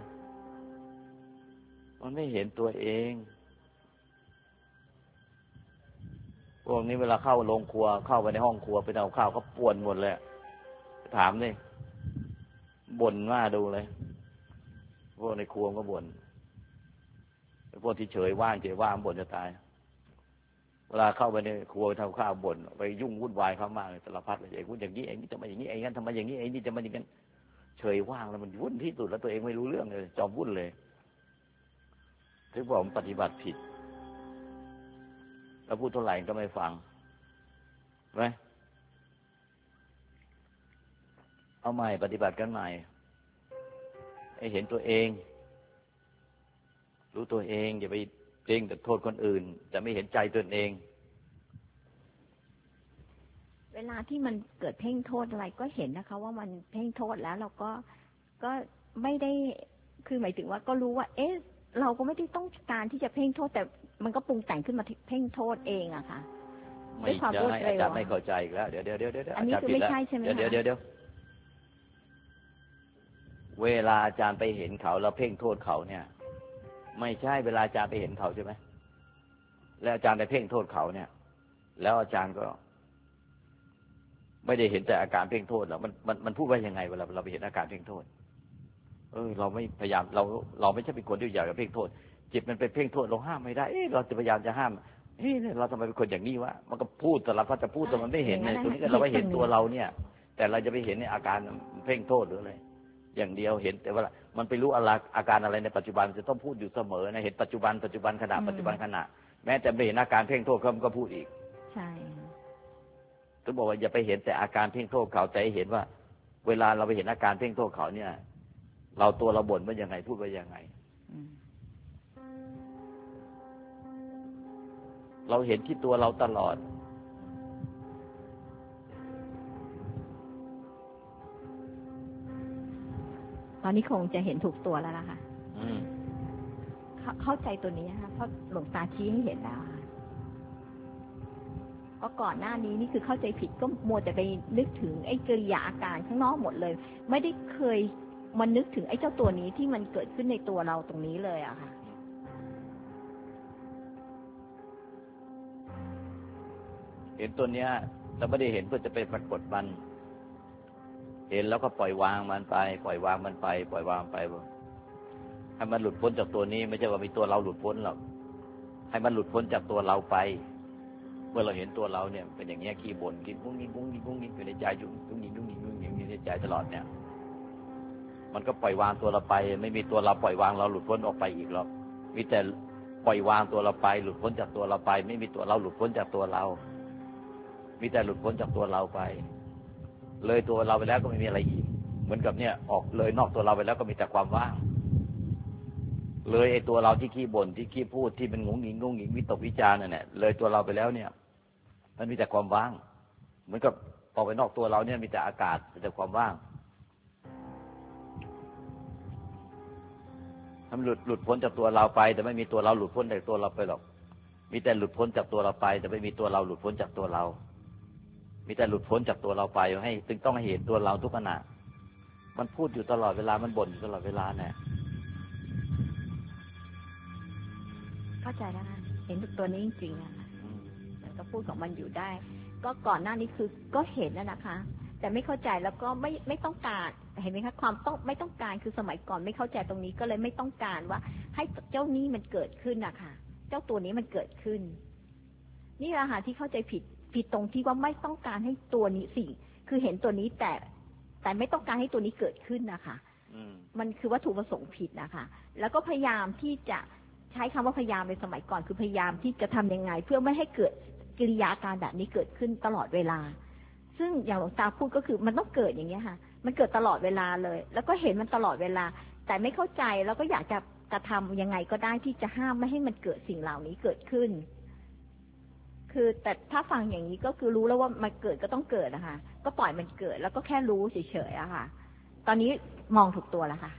มันไม่เห็นตัวเองพวกนี้เวลาเข้าโรงครัวเข้าไปในห้องครัวไปเอาข้าวก็ป่วนหมดเลยถามนี่บ่นว่าดูเลยพวกในครัวก็บ่นพวกที่เฉยว่างบ่นจะตายเวลาเข้าไปในครัวทำข้าวบ่นไปยุ่งวุ่นวายเขามากเลยสารพัดเลยไอ้พูดอย่างนี้ไอ้นี่ทำไมอย่างนี้ไอ้งั้นทำไมอย่างนี้ไอ้นี่จะมาอย่างนั้นเฉยว่างแล้วมันวุ่นที่สุดแล้วตัวเองไม่รู้เรื่องเลยจอมวุ่นเลยถึงบอกมันปฏิบัติผิดแล้วพูดเท่าไหร่ก็ไม่ฟังไหมเอาใหม่ปฏิบัติกันใหม่ให้เห็นตัวเองรู้ตัวเองอย่าไปเพ่งแต่โทษคนอื่นแต่ไม่เห็นใจตนเองเวลาที่มันเกิดเพ่งโทษอะไรก็เห็นนะคะว่ามันเพ่งโทษแล้วเราก็ไม่ได้คือหมายถึงว่าก็รู้ว่าเอ๊ะเราก็ไม่ได้ต้องการที่จะเพ่งโทษแต่มันก็ปรุงแต่งขึ้นมาเพ่งโทษเองอะค่ะไม่ใช่อาจารย์ไม่เข้าใจอีกแล้วเดี๋ยวอันนี้คือไม่ใช่ใช่ไหมคะเดี๋ยวเวลาอาจารย์ไปเห็นเขาแล้วเพ่งโทษเขาเนี่ยไม่ใช่เวลาอาจารย์ไปเห็นเขาใช่ไหมแล้วอาจารย์ไปเพ่งโทษเขาเนี่ยแล้วอาจารย์ก็ไม่ได้เห็นแต่อาการเพ่งโทษหรอกมันพูดว่ายังไงเวลาเราไปเห็นอาการเพ่งโทษเราไม่พยายามเราไม่ใช่เป็นคนที่อยากจะเพ่งโทษจิตมันไปเพ่งโทษเราห้ามไม่ได้เราจะพยายามจะห้ามเราทำไมเป็นคนอย่างนี้วะมันก็พูดแต่ละพัดจะพูดแต่มันไม่เห็นเนี่ยตรงนี้เราไม่เห็นตัวเราเนี่ยแต่เราจะไปเห็นในอาการเพ่งโทษหรืออะไรอย่างเดียวเห็นแต่ว่ามันไปรู้อาการอะไรในปัจจุบันจะต้องพูดอยู่เสมอนะเห็นปัจจุบันขณะแม้แต่ไม่เห็นอาการเพ่งโทษเขาก็พูดอีกใช่ต้องบอกว่าอย่าไปเห็นแต่อาการเพ่งโทษเขาแต่เห็นว่าเวลาเราไปเห็นอาการเพ่งโทษเขาเนี่ยเราตัวเราบ่นว่ายังไงพูดว่ายังไงเราเห็นที่ตัวเราตลอดตออนนี้คงจะเห็นถูกตัวแล้วล่ะค่ะเข้าใจตัวนี้ค่ะเพราะหลวงตาชี้ให้เห็นแล้วค่ะเพราะก่อนหน้านี้นี่คือเข้าใจผิดก็มัวแต่ไปนึกถึงไอ้กิริยาอาการข้างนอกหมดเลย ไม่ได้เคยมันนึกถึงไอ้เจ้าตัวนี้ที่มันเกิดขึ้นในตัวเราตรงนี้เลยอะค่ะเห็นตัวเนี้ยเราไม่ได้เห็นเพื่อจะไปปรากฏมันเห็นแล้วก็ปล่อยวางมันไปปล่อยวางมันไปปล่อยวางไปให้มันหลุดพ้นจากตัวนี้ไม่ใช่ว่ามีตัวเราหลุดพ้นหรอกให้มันหลุดพ้นจากตัวเราไปเมื่อเราเห็นตัวเราเนี่ยเป็นอย่างเงี้ยขี้บ่นกินกุ้งยิงกุ้งยิงกุ้งยิงอยู่ในใจอยู่กุ้งยิงกุ้งยิงกุ้งยิงอยู่ในใจตลอดเนี่ยมันก็ปล่อยวางตัวเราไปไม่มีตัวเราปล่อยวางเราหลุดพ้นออกไปอีกหรอกมีแต่ปล่อยวางตัวเราไปหลุดพ้นจากตัวเราไปไม่มีตัวเราหลุดพ้นจากตัวเรามีแต่หลุดพ้นจากตัวเราไปเลยตัวเราไปแล้วก็ไม่มีอะไรอีกเหมือนกับเนี่ยออกเลยนอกตัวเราไปแล้วก็มีแต่ความว่างเลยไอ้ตัวเราที่ขี้บ่นที่ขี้พูดที่มันงงงิงงงงิงวิตกวิจารณ์นั่นแหละเลยตัวเราไปแล้วเนี่ยมันมีแต่ความว่างเหมือนกับออกไปนอกตัวเราเนี่ยมีแต่อากาศมีแต่ความว่างทำหลุดพ้นจากตัวเราไปแต่ไม่มีตัวเราหลุดพ้นจากตัวเราไปหรอกมีแต่หลุดพ้นจากตัวเราไปแต่ไม่มีตัวเราหลุดพ้นจากตัวเรามีแต่หลุดพ้นจากตัวเราไปให้จึงต้องเห็นตัวเราทุกขณะมันพูดอยู่ตลอดเวลามันบ่นอยู่ตลอดเวลาเนี่ยเข้าใจแล้วค่ะเห็นตัวนี้จริงๆอะแล้วก็พูดของมันอยู่ได้ก็ก่อนหน้านี้คือก็เห็นแล้วนะคะแต่ไม่เข้าใจแล้วก็ไม่ต้องการเห็นไหมคะความต้องไม่ต้องการคือสมัยก่อนไม่เข้าใจตรงนี้ก็เลยไม่ต้องการว่าให้เจ้านี้มันเกิดขึ้นนะคะเจ้าตัวนี้มันเกิดขึ้นนี่แหละค่ะที่เข้าใจผิดตรงที่ว่าไม่ต้องการให้ตัวนี้สิ่งคือเห็นตัวนี้แต่ไม่ต้องการให้ตัวนี้เกิดขึ้นนะคะมันคือวัตถุประสงค์ผิดนะคะแล้วก็พยายามที่จะใช้คำว่าพยายามในสมัยก่อนคือพยายามที่จะทำยังไงเพื่อไม่ให้เกิดกิริยาการแบบนี้เกิดขึ้นตลอดเวลาซึ่งอย่างหลวงตาพูดก็คือมันต้องเกิดอย่างเงี้ยค่ะมันเกิดตลอดเวลาเลยแล้วก็เห็นมันตลอดเวลาแต่ไม่เข้าใจแล้วก็อยากจะกระทำยังไงก็ได้ที่จะห้ามไม่ให้มันเกิดสิ่งเหล่านี้เกิดขึ้นคือแต่ถ้าฟังอย่างนี้ก็คือรู้แล้วว่ามันเกิดก็ต้องเกิดนะคะก็ปล่อยมันเกิดแล้วก็แค่รู้เฉยๆอะค่ะตอนนี้มองถูกตัวแล้วค่ะ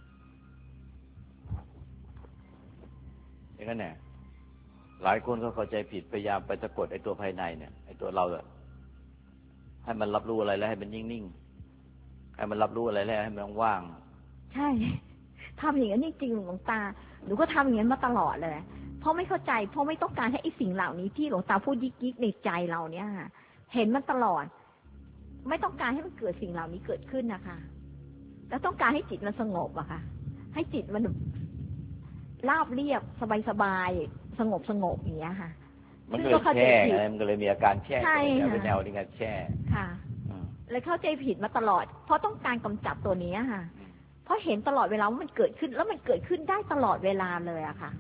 อย่างนั้นเนี่ยหลายคนก็เข้าใจผิดพยายามไปสะกดไอ้ตัวภายในเนี่ยไอ้ตัวเราอะให้มันรับรู้อะไรแล้วให้มันนิ่งๆให้มันรับรู้อะไรแล้วให้มันว่างใช่ทำอย่างนั้นจริงๆหลวงตาหนูก็ทำอย่างนั้นมาตลอดเลยเพราะไม่เข้าใจเพราะไม่ต้องการให้ไอ้สิ่งเหล่านี้ที่หลวงตาพูดยิกๆในใจเราเนี่ยเห็นมันตลอดไม่ต้องการให้มันเกิดสิ่งเหล่านี้เกิดขึ้นนะคะแล้วต้องการให้จิตมันสงบอะค่ะให้จิตมันราบเรียบสบายๆสงบอย่างเงี้ยค่ะมันก็เลยแช่มันก็เลยมีอาการแช่เป็นแนวนี้ไงแช่ค่ะเลยเข้าใจผิดมาตลอดเพราะต้องการกำจัดตัวนี้ค่ะเพราะเห็นตลอดเวลาว่ามันเกิดขึ้นแล้วมันเกิดขึ้นได้ตลอดเวลาเลยอะค่ะ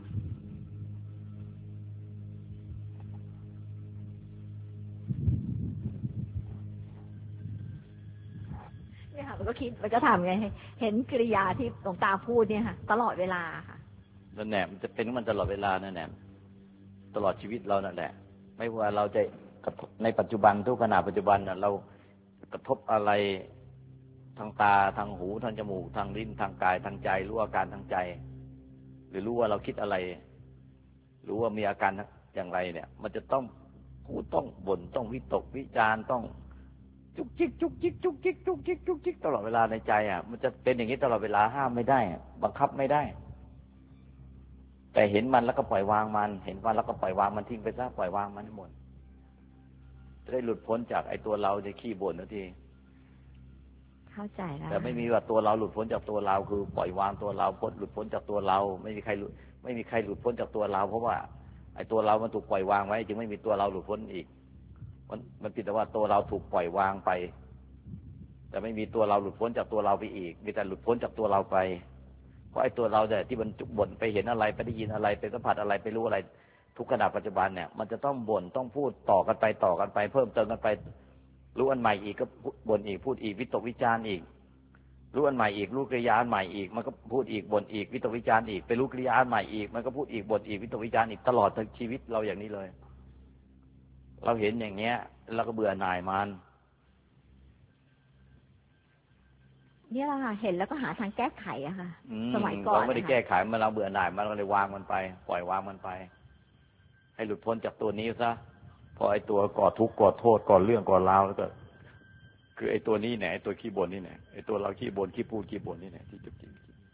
เนี่ยค่ะมันก็คิดมันก็ทำไงเห็นกิริยาที่หลวงตาพูดเนี่ยค่ะตลอดเวลาค่ะนั่นแหละมันจะเป็นมันตลอดเวลานั่นแหละตลอดชีวิตเรานั่นแหละไม่ว่าเราจะกระทบในปัจจุบันทุกขณะปัจจุบันเรากระทบอะไรทางตาทางหูทางจมูกทางลิ้นทางกายทางใจรู้อาการทางใจหรือรู้ว่าเราคิดอะไรรู้ว่ามีอาการอย่างไรเนี่ยมันจะต้องพูดต้องบ่นต้องวิตกวิจารต้องจุกจิกจุกจิกจุกจิกจุกจิกจุกจิกตลอดเวลาในใจอ่ะมันจะเป็นอย่างนี้ตลอดเวลาห้ามไม่ได้บังคับไม่ได้แต่เห็นมันแล้วก็ปล่อยวางมันเห็นมันแล้วก็ปล่อยวางมันทิ้งไปซะปล่อยวางมันให้หมดจะได้หลุดพ้นจากไอ้ตัวเราจะขี้บ่นทันทีเข้าใจแล้วแต่ไม่มีว่าตัวเราหลุดพ้นจากตัวเราคือปล่อยวางตัวเราพ้นหลุดพ้นจากตัวเราไม่มีใครหลุดพ้นจากตัวเราเพราะว่าไอ้ตัวเรามันถูกปล่อยวางไว้จึงไม่มีตัวเราหลุดพ้นอีกมันผิดแต่ว่าตัวเราถูกปล่อยวางไปแต่ไม่มีตัวเราหลุดพ้นจากตัวเราไปอีกมีแต่หลุดพ้นจากตัวเราไปเพราะไอ้ตัวเราแต่ที่มันบ่นไปเห็นอะไรไปได้ยินอะไรไปสัมผัสอะไรไปรู้อะไรทุกขณะปัจจุบันเนี่ยมันจะต้องบ่นต้องพูดต่อกันไปเพิ่มเติมกันไปรู้อันใหม่อีกก็บ่นอีกพูดอีกวิตกวิจารณ์อีกรู้อันใหม่อีกรู้กิริยาอันใหม่อีกมันก็พูดอีกบ่นอีกวิตกวิจารณ์อีกไปรู้กิริยาอันใหม่อีกมันก็พูดอีกบ่นอีกวิตกวิจารณ์อีกตลอดทั้งชีวิตเราอย่างนี้เลยเราเห็นอย่างเนี้ยเราก็เบื่อหน่ายมันเนี่ยแหละค่ะเห็นแล้วก็หาทางแก้ไขอะค่ะสมัยก่อนเราไม่ได้แก้ไขมันเราเบื่อหน่ายมันเราเลยวางมันไปปล่อยวางมันไปให้หลุดพ้นจากตัวนี้ซะพอไอ้ตัวก่อทุกข์ก่อโทษก่อเรื่องก่อราวแล้วก็คือไอ้ตัวนี้แหละไอ้ตัวขี้บ่นนี่แหละไอ้ตัวเราขี้บ่นขี้พูดขี้บ่นนี่แหละที่จุดจริง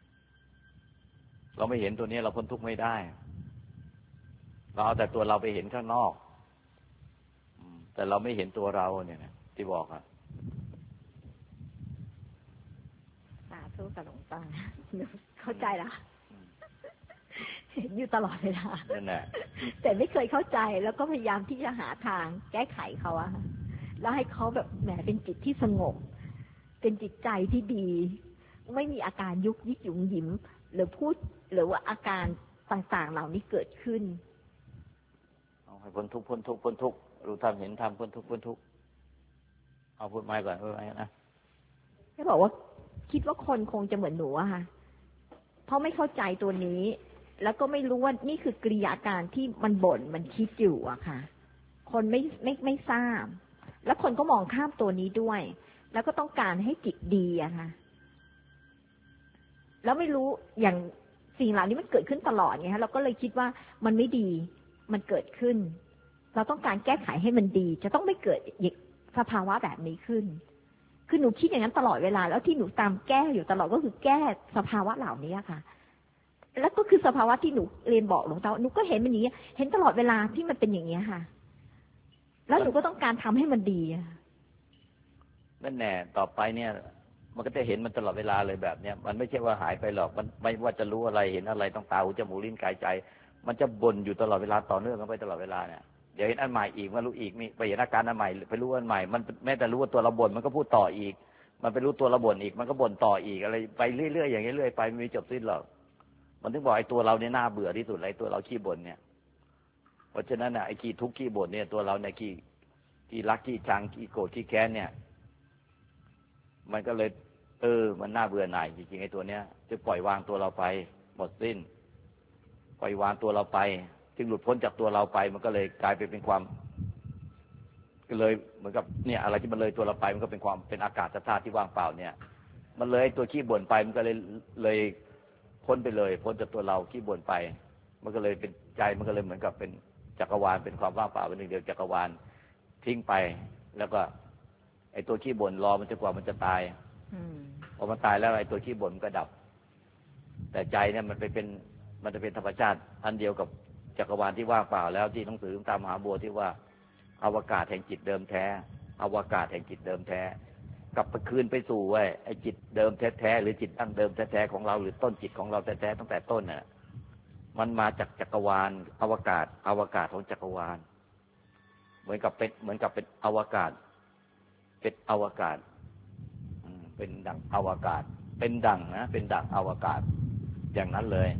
เราไม่เห็นตัวนี้เราพ้นทุกข์ไม่ได้เราเอาแต่ตัวเราไปเห็นข้างนอกแต่เราไม่เห็นตัวเราเนี่ยที่บอกอะสาธุกับหลวงตาเข้าใจละเห็นอยู่ตลอดเวลานั่นแหละแต่ไม่เคยเข้าใจแล้วก็พยายามที่จะหาทางแก้ไขเขาอะแล้วให้เขาแบบแหมเป็นจิตที่สงบเป็นจิตใจที่ดีไม่มีอาการยุกยิกหยุ่มหยิมหรือพูดหรือว่าอาการต่างๆเหล่านี้เกิดขึ้นเอาให้พ้นทุกข์พ้นทุกข์พ้นทุกข์รู้ธรรมเห็นธรรมพ้นทุกข์พ้นทุกข์เอาพูดไม่ก่อนพูดไม่นะเขาบอกว่าคิดว่าคนคงจะเหมือนหนูอะค่ะเพราะไม่เข้าใจตัวนี้แล้วก็ไม่รู้ว่านี่คือกริยาการที่มันบ่นมันคิดอยู่อะค่ะคนไม่ทราบแล้วคนก็มองข้ามตัวนี้ด้วยแล้วก็ต้องการให้จิตดีอะค่ะแล้วไม่รู้อย่างสิ่งเหล่านี้มันเกิดขึ้นตลอดไงคะเราก็เลยคิดว่ามันไม่ดีมันเกิดขึ้นเราต้องการแก้ไขให้มันดีจะต้องไม่เกิดสภาวะแบบนี้ขึ้นคือหนูคิดอย่างนั้นตลอดเวลาแล้วที่หนูตามแก้อยู่ตลอดก็คือแก้สภาวะเหล่านี้ค่ะแล้วก็คือสภาวะที่หนูเรียนบอกหลวงตาหนูก็เห็นมันอย่างนี้เห็นตลอดเวลาที่มันเป็นอย่างนี้ค่ะแล้วหนูก็ต้องการทำให้มันดีนั่นแน่ต่อไปเนี่ยมันก็จะเห็นมันตลอดเวลาเลยแบบเนี้ยมันไม่ใช่ว่าหายไปหรอกมันไม่ว่าจะรู้อะไรเห็นอะไรต้องตาหูจมูกลิ้นกายใจมันจะบ่นอยู่ตลอดเวลาต่อเนื่องกันไปตลอดเวลาเนี่ยเดี๋ยวเห็นอันใหม่อีกมารู้อีกมีไปเห็นอาการอันใหม่ไปรู้อันใหม่มันแม้แต่รู้ว่าตัวเราบ่นมันก็พูดต่ออีกมันไปรู้ตัวเราบ่นอีกมันก็บ่นต่ออีกอะไรไปเรื่อยๆอย่างนี้เรื่อยไปไม่มีจบสิ้นหรอกมันถึงบอกไอ้ตัวเราเนี่ยน่าเบื่อที่สุดไอ้ตัวเราขี้บ่นเนี่ยเพราะฉะนั้นน่ะไอ้ขี้ทุกข์ขี้บ่นเนี่ยตัวเราเนี่ยขี้รักขี้ชังขี้โกรธขี้แค้นเนี่ยมันก็เลยมันน่าเบื่อหน่ายจริงๆไอ้ตัวเนี้ยจะปล่อยวางตัวเราไปหมดสิ้นปล่อยวางตัวเราไปจึงหลุดพ้นจากตัวเราไปมันก็เลยกลายเป็นความก็เลยเหมือนกับเนี่ยอะไรที่มันเลยตัวเราไปมันก็เป็นความเป็นอากาศธาตุที่ว่างเปล่าเนี่ยมันเลยตัวขี้บ่นไปมันก็เลยพ้นไปเลยพ้นจากตัวเราขี้บ่นไปมันก็เลยเป็นใจมันก็เลยเหมือนกับเป็นจักรวาลเป็นความว่างเปล่าเป็นหนึ่งเดียวจักรวาลทิ้งไปแล้วก็ไอ้ตัวขี้บ่นรอมันจนกว่ามันจะตายพอมันตายแล้วไอ้ตัวขี้บ่นมันก็ดับแต่ใจเนี่ยมันจะเป็นธรรมชาติอันเดียวกับจักรวาลที่ว่างเปล่าแล้วที่หนังสือตามมหาบัวที่ว่าอวกาศแห่งจิตเดิมแท้อวกาศแห่งจิตเดิมแท้กลับไปคืนไปสู่ไอ้จิตเดิมแท้ๆหรือจิตดั้งเดิมแท้ๆของเราหรือต้นจิตของเราแท้ๆตั้งแต่ต้นน่ะมันมาจากจักรวาลอวกาศของจักรวาลเหมือนกับเป็นอวกาศเป็นอวกาศเป็นดั่งอวกาศเป็นดั่งนะเป็นดั่งอวกาศอย่างนั้นเลย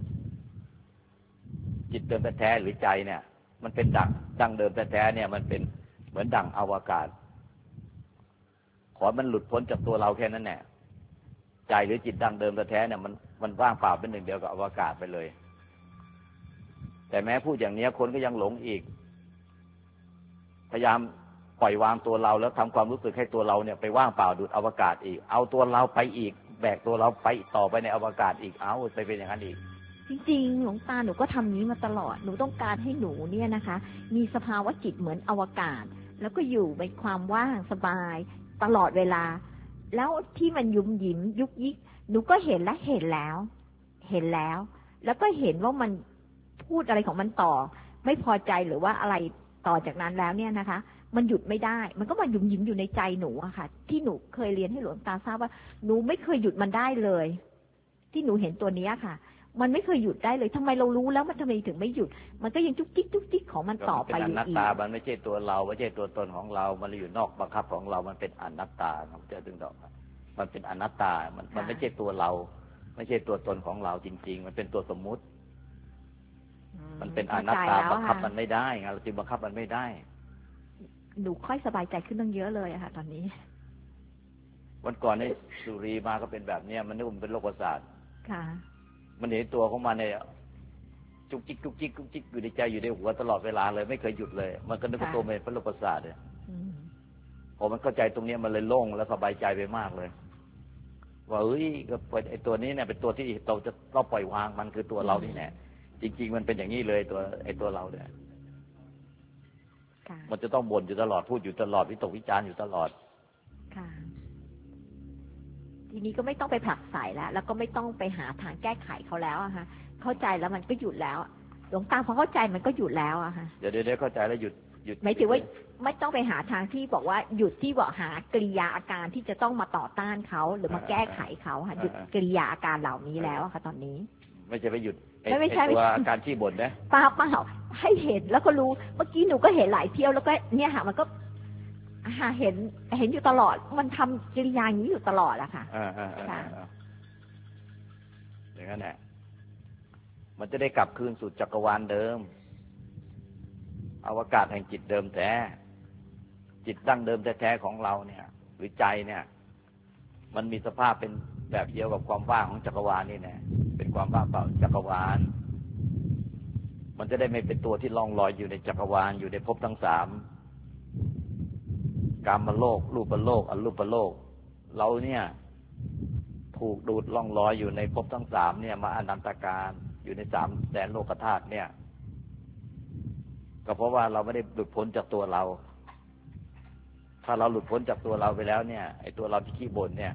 จิตเดิมแท้ๆหรือใจเนี่ยมันเป็นดั่งเดิมแท้ๆเนี่ยมันเป็นเหมือนดั่งอวกาศขอมันหลุดพ้นจากตัวเราแค่นั้นแหละใจหรือจิตดั่งเดิมแท้ๆเนี่ยมันว่างเปล่าเป็นหนึ่งเดียวกับอวกาศไปเลยแต่แม้พูดอย่างนี้คนก็ยังหลงอีกพยายามปล่อยวางตัวเราแล้วทำความรู้สึกให้ตัวเราเนี่ยไปว่างเปล่าดูดอวกาศอีกเอาตัวเราไปอีกแบกตัวเราไปต่อไปในอวกาศอีกเอาไปเป็นอย่างนั้นอีกจริงๆหลวงตาหนูก็ทำนี้มาตลอดหนูต้องการให้หนูเนี่ยนะคะมีสภาวะจิตเหมือนอวกาศแล้วก็อยู่ในความว่างสบายตลอดเวลาแล้วที่มันยุ่มยิ้มยุกยิกหนูก็เห็นแล้วแล้วก็เห็นว่ามันพูดอะไรของมันต่อไม่พอใจหรือว่าอะไรต่อจากนั้นแล้วเนี่ยนะคะมันหยุดไม่ได้มันก็มายุ่มยิ้มอยู่ในใจหนูอะค่ะที่หนูเคยเรียนให้หลวงตาทราบว่าหนูไม่เคยหยุดมันได้เลยที่หนูเห็นตัวนี้ค่ะมันไม่เคยหยุดได้เลยทำไมเรารู้แล้วมันทำไมถึงไม่หยุดมันก็ยังจุกจิกของมันต่อไปอยู่อีกเป็นอนัตตามันไม่ใช่ตัวเราไม่ใช่ตัวตนของเรามันอยู่นอกบังคับของเรามันเป็นอนัตตาผมจะดึงดอกมันเป็นอนัตตามันไม่ใช่ตัวเราไม่ใช่ตัวตนของเราจริงๆมันเป็นตัวสมมุติมันเป็นอนัตตาบังคับมันไม่ได้ไงเราจึงบังคับมันไม่ได้หนูค่อยสบายใจขึ้นตั้งเยอะเลยอะค่ะตอนนี้วันก่อนในสุรีมาก็เป็นแบบนี้มันนึกว่ามันเป็นโรคประสาทค่ะมันเห็นตัวของมันเนี่ยจุกจิกอยู่ในใจอยู่ในหัวตลอดเวลาเลยไม่เคยหยุดเลยมันก็นึกว่าตัวมันเป็นโรคประสาทเนี่ยพอมันเข้าใจตรงนี้มันเลยโล่งและสบายใจไปมากเลยว่าก็ไอ้ตัวนี้เนี่ยเป็นตัวที่เราจะต้องปล่อยวางมันคือตัวเรานี่แหละจริงๆมันเป็นอย่างนี้เลยตัวเราเนี่ยมันจะต้องบ่นอยู่ตลอดพูดอยู่ตลอดวิตกวิจารณ์อยู่ตลอดค่ะทีนี้ก็ไม่ต้องไปผลักไสแล้วก็ไม่ต้องไปหาทางแก้ไขเขาแล้วอะค่ะเข้าใจแล้วมันก็หยุดแล้วหลวงตาพอเข้าใจมันก็หยุดแล้วอะค่ะเดี๋ยวเข้าใจแล้วหยุดหมายถึงว่าไม่ต้องไปหาทางที่บอกว่าหยุดที่บอกหากริยาอาการที่จะต้องมาต่อต้านเขาหรือมาแก้ไขเขาค่ะหยุดกริยาอาการเหล่านี้แล้วค่ะตอนนี้ไม่ใช่ไปหยุดไม่ใช่ตัวอาการขี้บ่นนะป้าให้เห็นแล้วก็รู้เมื่อกี้หนูก็เห็นหลายเที่ยวแล้วก็เนี่ยค่ะมันก็เห็นอยู่ตลอดมันทำกิริยาอย่างนี้อยู่ตลอดอะค่ะอย่างนั้นแหละมันจะได้กลับคืนสู่จักรวาลเดิมอวกาศแห่งจิตเดิมแท้จิตดั้งเดิมแท้ๆของเราเนี่ยหรือใจเนี่ยมันมีสภาพเป็นแบบเดียวกับความว่างของจักรวาลนี่แน่เป็นความว่างเปล่าจักรวาลมันจะได้ไม่เป็นตัวที่ล่องลอยอยู่ในจักรวาลอยู่ในภพทั้งสามกามโลกรูปโลกอรูปโลกเราเนี่ยถูกดูดล่องลอยอยู่ในภพทั้งสามเนี่ยมาอนันตการอยู่ใน3 แสนโลกธาตุเนี่ยก็เพราะว่าเราไม่ได้หลุดพ้นจากตัวเราถ้าเราหลุดพ้นจากตัวเราไปแล้วเนี่ยไอ้ตัวเราที่ขี้บ่นเนี่ย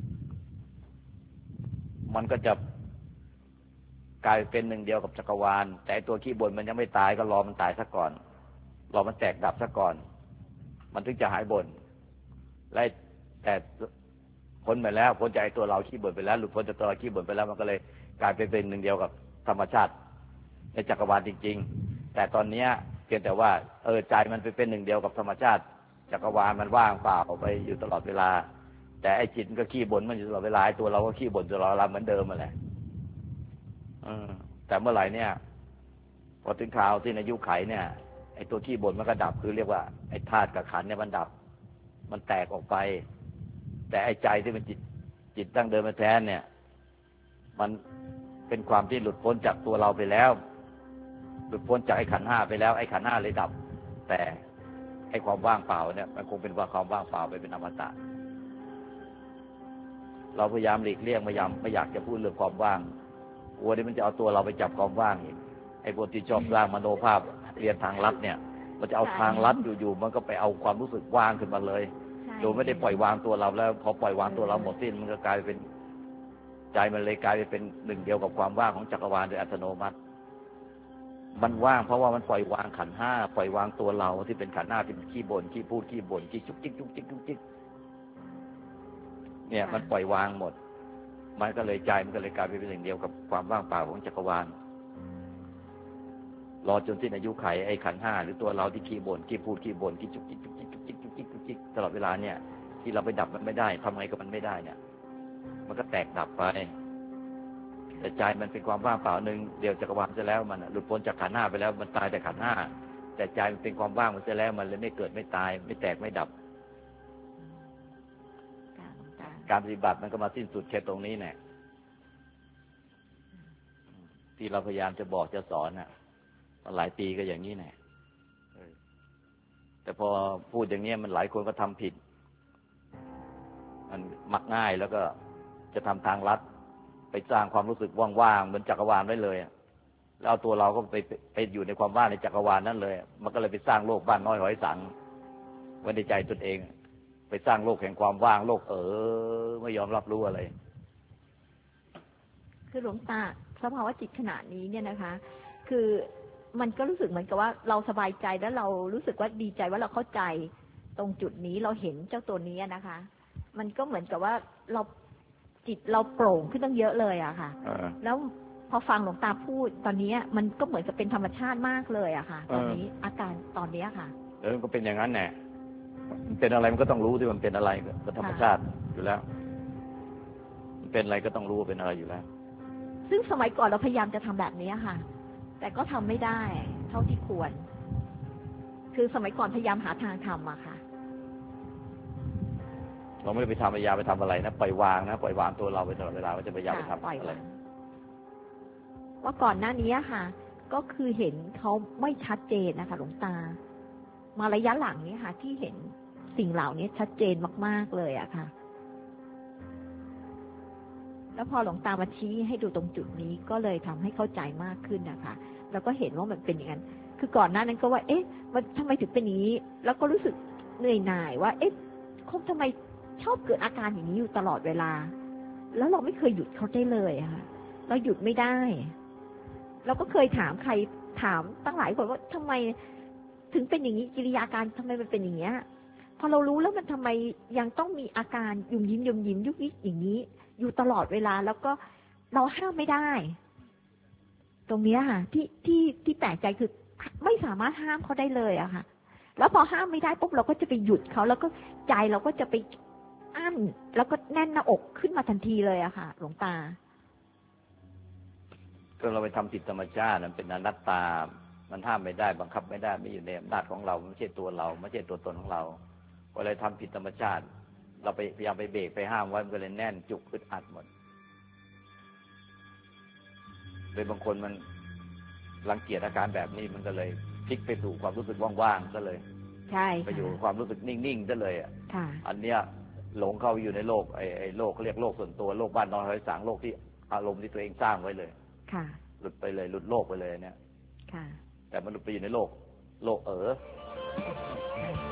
มันก็จะกลายเป็นหนึ่งเดียวกับจักรวาลแต่ตัวขี้บ่นมันยังไม่ตายก็รอมันตายซะก่อนรอมันแตกดับซะก่อนมันถึงจะหายบ่นและแต่พ้นไปแล้วพ้นจากไอ้ตัวเราขี้บ่นไปแล้วหลุดพ้นจากตัวเราขี้บ่นไปแล้วมันก็เลยกลายเป็นหนึ่งเดียวกับธรรมชาติในจักรวาลจริงๆแต่ตอนนี้เพียงแต่ว่าใจมันเป็นหนึ่งเดียวกับธรรมชาติจักรวาลมันว่างเปล่าไปอยู่ตลอดเวลาแต่ไอ้จิตก็ขี้บ่นมันอยู่ตลอดเวลาไอ้ตัวเราก็ขี้บ่นตลอดเวลาเหมือนเดิมมาแหละแต่เมื่อไหร่เนี่ยพอถึงคราวที่อายุไขเนี่ยไอ้ตัวขี้บ่นมันก็ดับคือเรียกว่าไอ้ธาตุกับขันธ์เนี่ยมันดับมันแตกออกไปแต่ไอ้ใจที่มันจิตตั้งเดิมแท้เนี่ยมันเป็นความที่หลุดพ้นจากตัวเราไปแล้วหลุดพ้นจากไอ้ขันธ์5ไปแล้วไอ้ขันธ์5เลยดับแต่ไอ้ความว่างเปล่าเนี่ยมันคงเป็นความว่างเปล่าไปเป็นอมตะเราพยายามหลีกเลี่ยงไม่อยากจะพูดเรื่องความว่างกลัวที่มันจะเอาตัวเราไปจับความว่างอีกไอ้พวกที่ชอบสร้างมโนภาพเรียนทางลัดเนี่ยมันจะเอาทางลัดอยู่ๆมันก็ไปเอาความรู้สึกว่างขึ้นมาเลยโดยไม่ได้ปล่อยวางตัวเราแล้วพอปล่อยวางตัวเราหมดสิ้นมันก็กลายเป็นใจมันเลยกลายเป็นหนึ่งเดียวกับความว่างของจักรวาลโดยอัตโนมัติมันว่างเพราะว่ามันปล่อยวางขันธ์5ปล่อยวางตัวเราที่เป็นขันธ์5ที่เป็นขี้บ่นขี้พูดขี้บ่นขี้จุกจิกจุกจิกจุกจิกเนี่ยมันปล่อยวางหมดมันก็เลยใจมันก็เลยกลายเป็นหนึ่งเดียวกับความว่างเปล่าของจักรวาลรอจนสิ้นอายุไขไอ้ขันธ์5หรือตัวเราที่ขี้บ่นขี้พูดขี้บ่นขี้จุกจิกจุกจิกจุกจิกจุกจิกจุกจิกตลอดเวลาเนี่ยที่เราไปดับมันไม่ได้ทำไงก็มันไม่ได้เนี่ยมันก็แตกดับไปแต่ใจมันเป็นความว่างเปล่าหนึ่งเดียวจักรวาลจะแล้วมันหลุดพ้นจากขันธ์5ไปแล้วมันตายแต่ขันธ์5แต่ใจมันเป็นความว่างมันจะแล้วมันเลยไม่เกิดไม่ตายไม่แตกไม่ดับการปฏิบัติมันก็มาสิ้นสุดแค่ตรงนี้แน่ที่เราพยายามจะบอกจะสอนหลายปีก็อย่างนี้แน่แต่พอพูดอย่างนี้มันหลายคนก็ทำผิดมันมักง่ายแล้วก็จะทำทางลัดไปสร้างความรู้สึกว่างๆเหมือนจักรวาลไว้เลยแล้วเอาตัวเราก็ไปอยู่ในความว่างในจักรวาลนั้นเลยมันก็เลยไปสร้างโลกบ้านน้อยหอยสังไว้ในใจตนเองไปสร้างโลกแห่งความว่างโลกไม่ยอมรับรู้อะไรคือหลวงตาสภาวะจิตขณะนี้เนี่ยนะคะคือมันก็รู้สึกเหมือนกับว่าเราสบายใจแล้วเรารู้สึกว่าดีใจว่าเราเข้าใจตรงจุดนี้เราเห็นเจ้าตัวนี้นะคะมันก็เหมือนกับว่าเราจิตเราโปร่งขึ้นตั้งเยอะเลยอะค่ะแล้วพอฟังหลวงตาพูดตอนนี้มันก็เหมือนกับเป็นธรรมชาติมากเลยอะค่ะตอนนี้อาการตอนนี้ค่ะก็เป็นอย่างนั้นแหละมันเป็นอะไรมันก็ต้องรู้ที่มันเป็นอะไรก็ธรรมชาติอยู่แล้วมันเป็นอะไรก็ต้องรู้ว่าเป็นอะไรอยู่แล้วซึ่งสมัยก่อนเราพยายามจะทำแบบนี้ค่ะแต่ก็ทำไม่ได้เท่าที่ควรคือสมัยก่อนพยายามหาทางทำอะค่ะเราไม่ได้ไปทำพยายามไปทำอะไรนะปล่อยวางนะปล่อยวางตัวเราไปตลอดเวลาว่าจะพยายามไปทำอะไรว่าก่อนหน้านี้ค่ะก็คือเห็นเขาไม่ชัดเจนนะคะหลวงตามาระยะหลังนี้ค่ะที่เห็นสิ่งเหล่านี้ชัดเจนมากๆเลยอะค่ะแล้วพอหลวงตามาชี้ให้ดูตรงจุดนี้ก็เลยทำให้เข้าใจมากขึ้นนะคะแล้วก็เห็นว่ามันเป็นอย่างนั้นคือก่อนหน้านั้นก็ว่าเอ๊ะมันทำไมถึงเป็นอย่างนี้แล้วก็รู้สึกเหนื่อยหน่ายว่าเอ๊ะคงทำไมชอบเกิดอาการอย่างนี้อยู่ตลอดเวลาแล้วเราไม่เคยหยุดเขาได้เลยอะค่ะเราหยุดไม่ได้เราก็เคยถามใครถามตั้งหลายคนว่าทำไมถึงเป็นอย่างนี้กิริยาการทำไมมันเป็นอย่างเงี้ยพอเรารู้แล้วมันทำไมยังต้องมีอาการยุ่มยิ้มยุกยิกอย่างนี้อยู่ตลอดเวลาแล้วก็เราห้ามไม่ได้ตรงนี้ค่ะที่แปลกใจคือไม่สามารถห้ามเขาได้เลยอะค่ะแล้วพอห้ามไม่ได้ปุ๊บเราก็จะไปหยุดเขาแล้วก็ใจเราก็จะไปอั้นแล้วก็แน่นหน้าอกขึ้นมาทันทีเลยอะค่ะหลวงตาก็เราไปทำผิดธรรมชาติมันเป็นอนัตตามันห้ามไม่ได้บังคับไม่ได้ไม่อยู่ในอำนาจของเราไม่ใช่ตัวเราไม่ใช่ตัวตนของเราพอเราทำผิดธรรมชาติเราพยายามไปเบรกไปห้ามไว้มันก็เลยแน่นจุกอึดอัดหมดโดยบางคนมันรังเกียจอาการแบบนี้มันก็เลยพลิกไปสู่ความรู้สึกว่างๆก็เลยใช่ไปอยู่ความรู้สึกนิ่งๆก็เลยอ่ะอันเนี้ยหลงเข้าอยู่ในโลกไอ้โลกเขาเรียกโลกส่วนตัวโลกบ้านนอนหอยสังโลกที่อารมณ์ที่ตัวเองสร้างไว้เลยค่ะหลุดไปเลยหลุดโลกไปเลยเนี่ยค่ะแต่มันหลุดไปอยู่ในโลก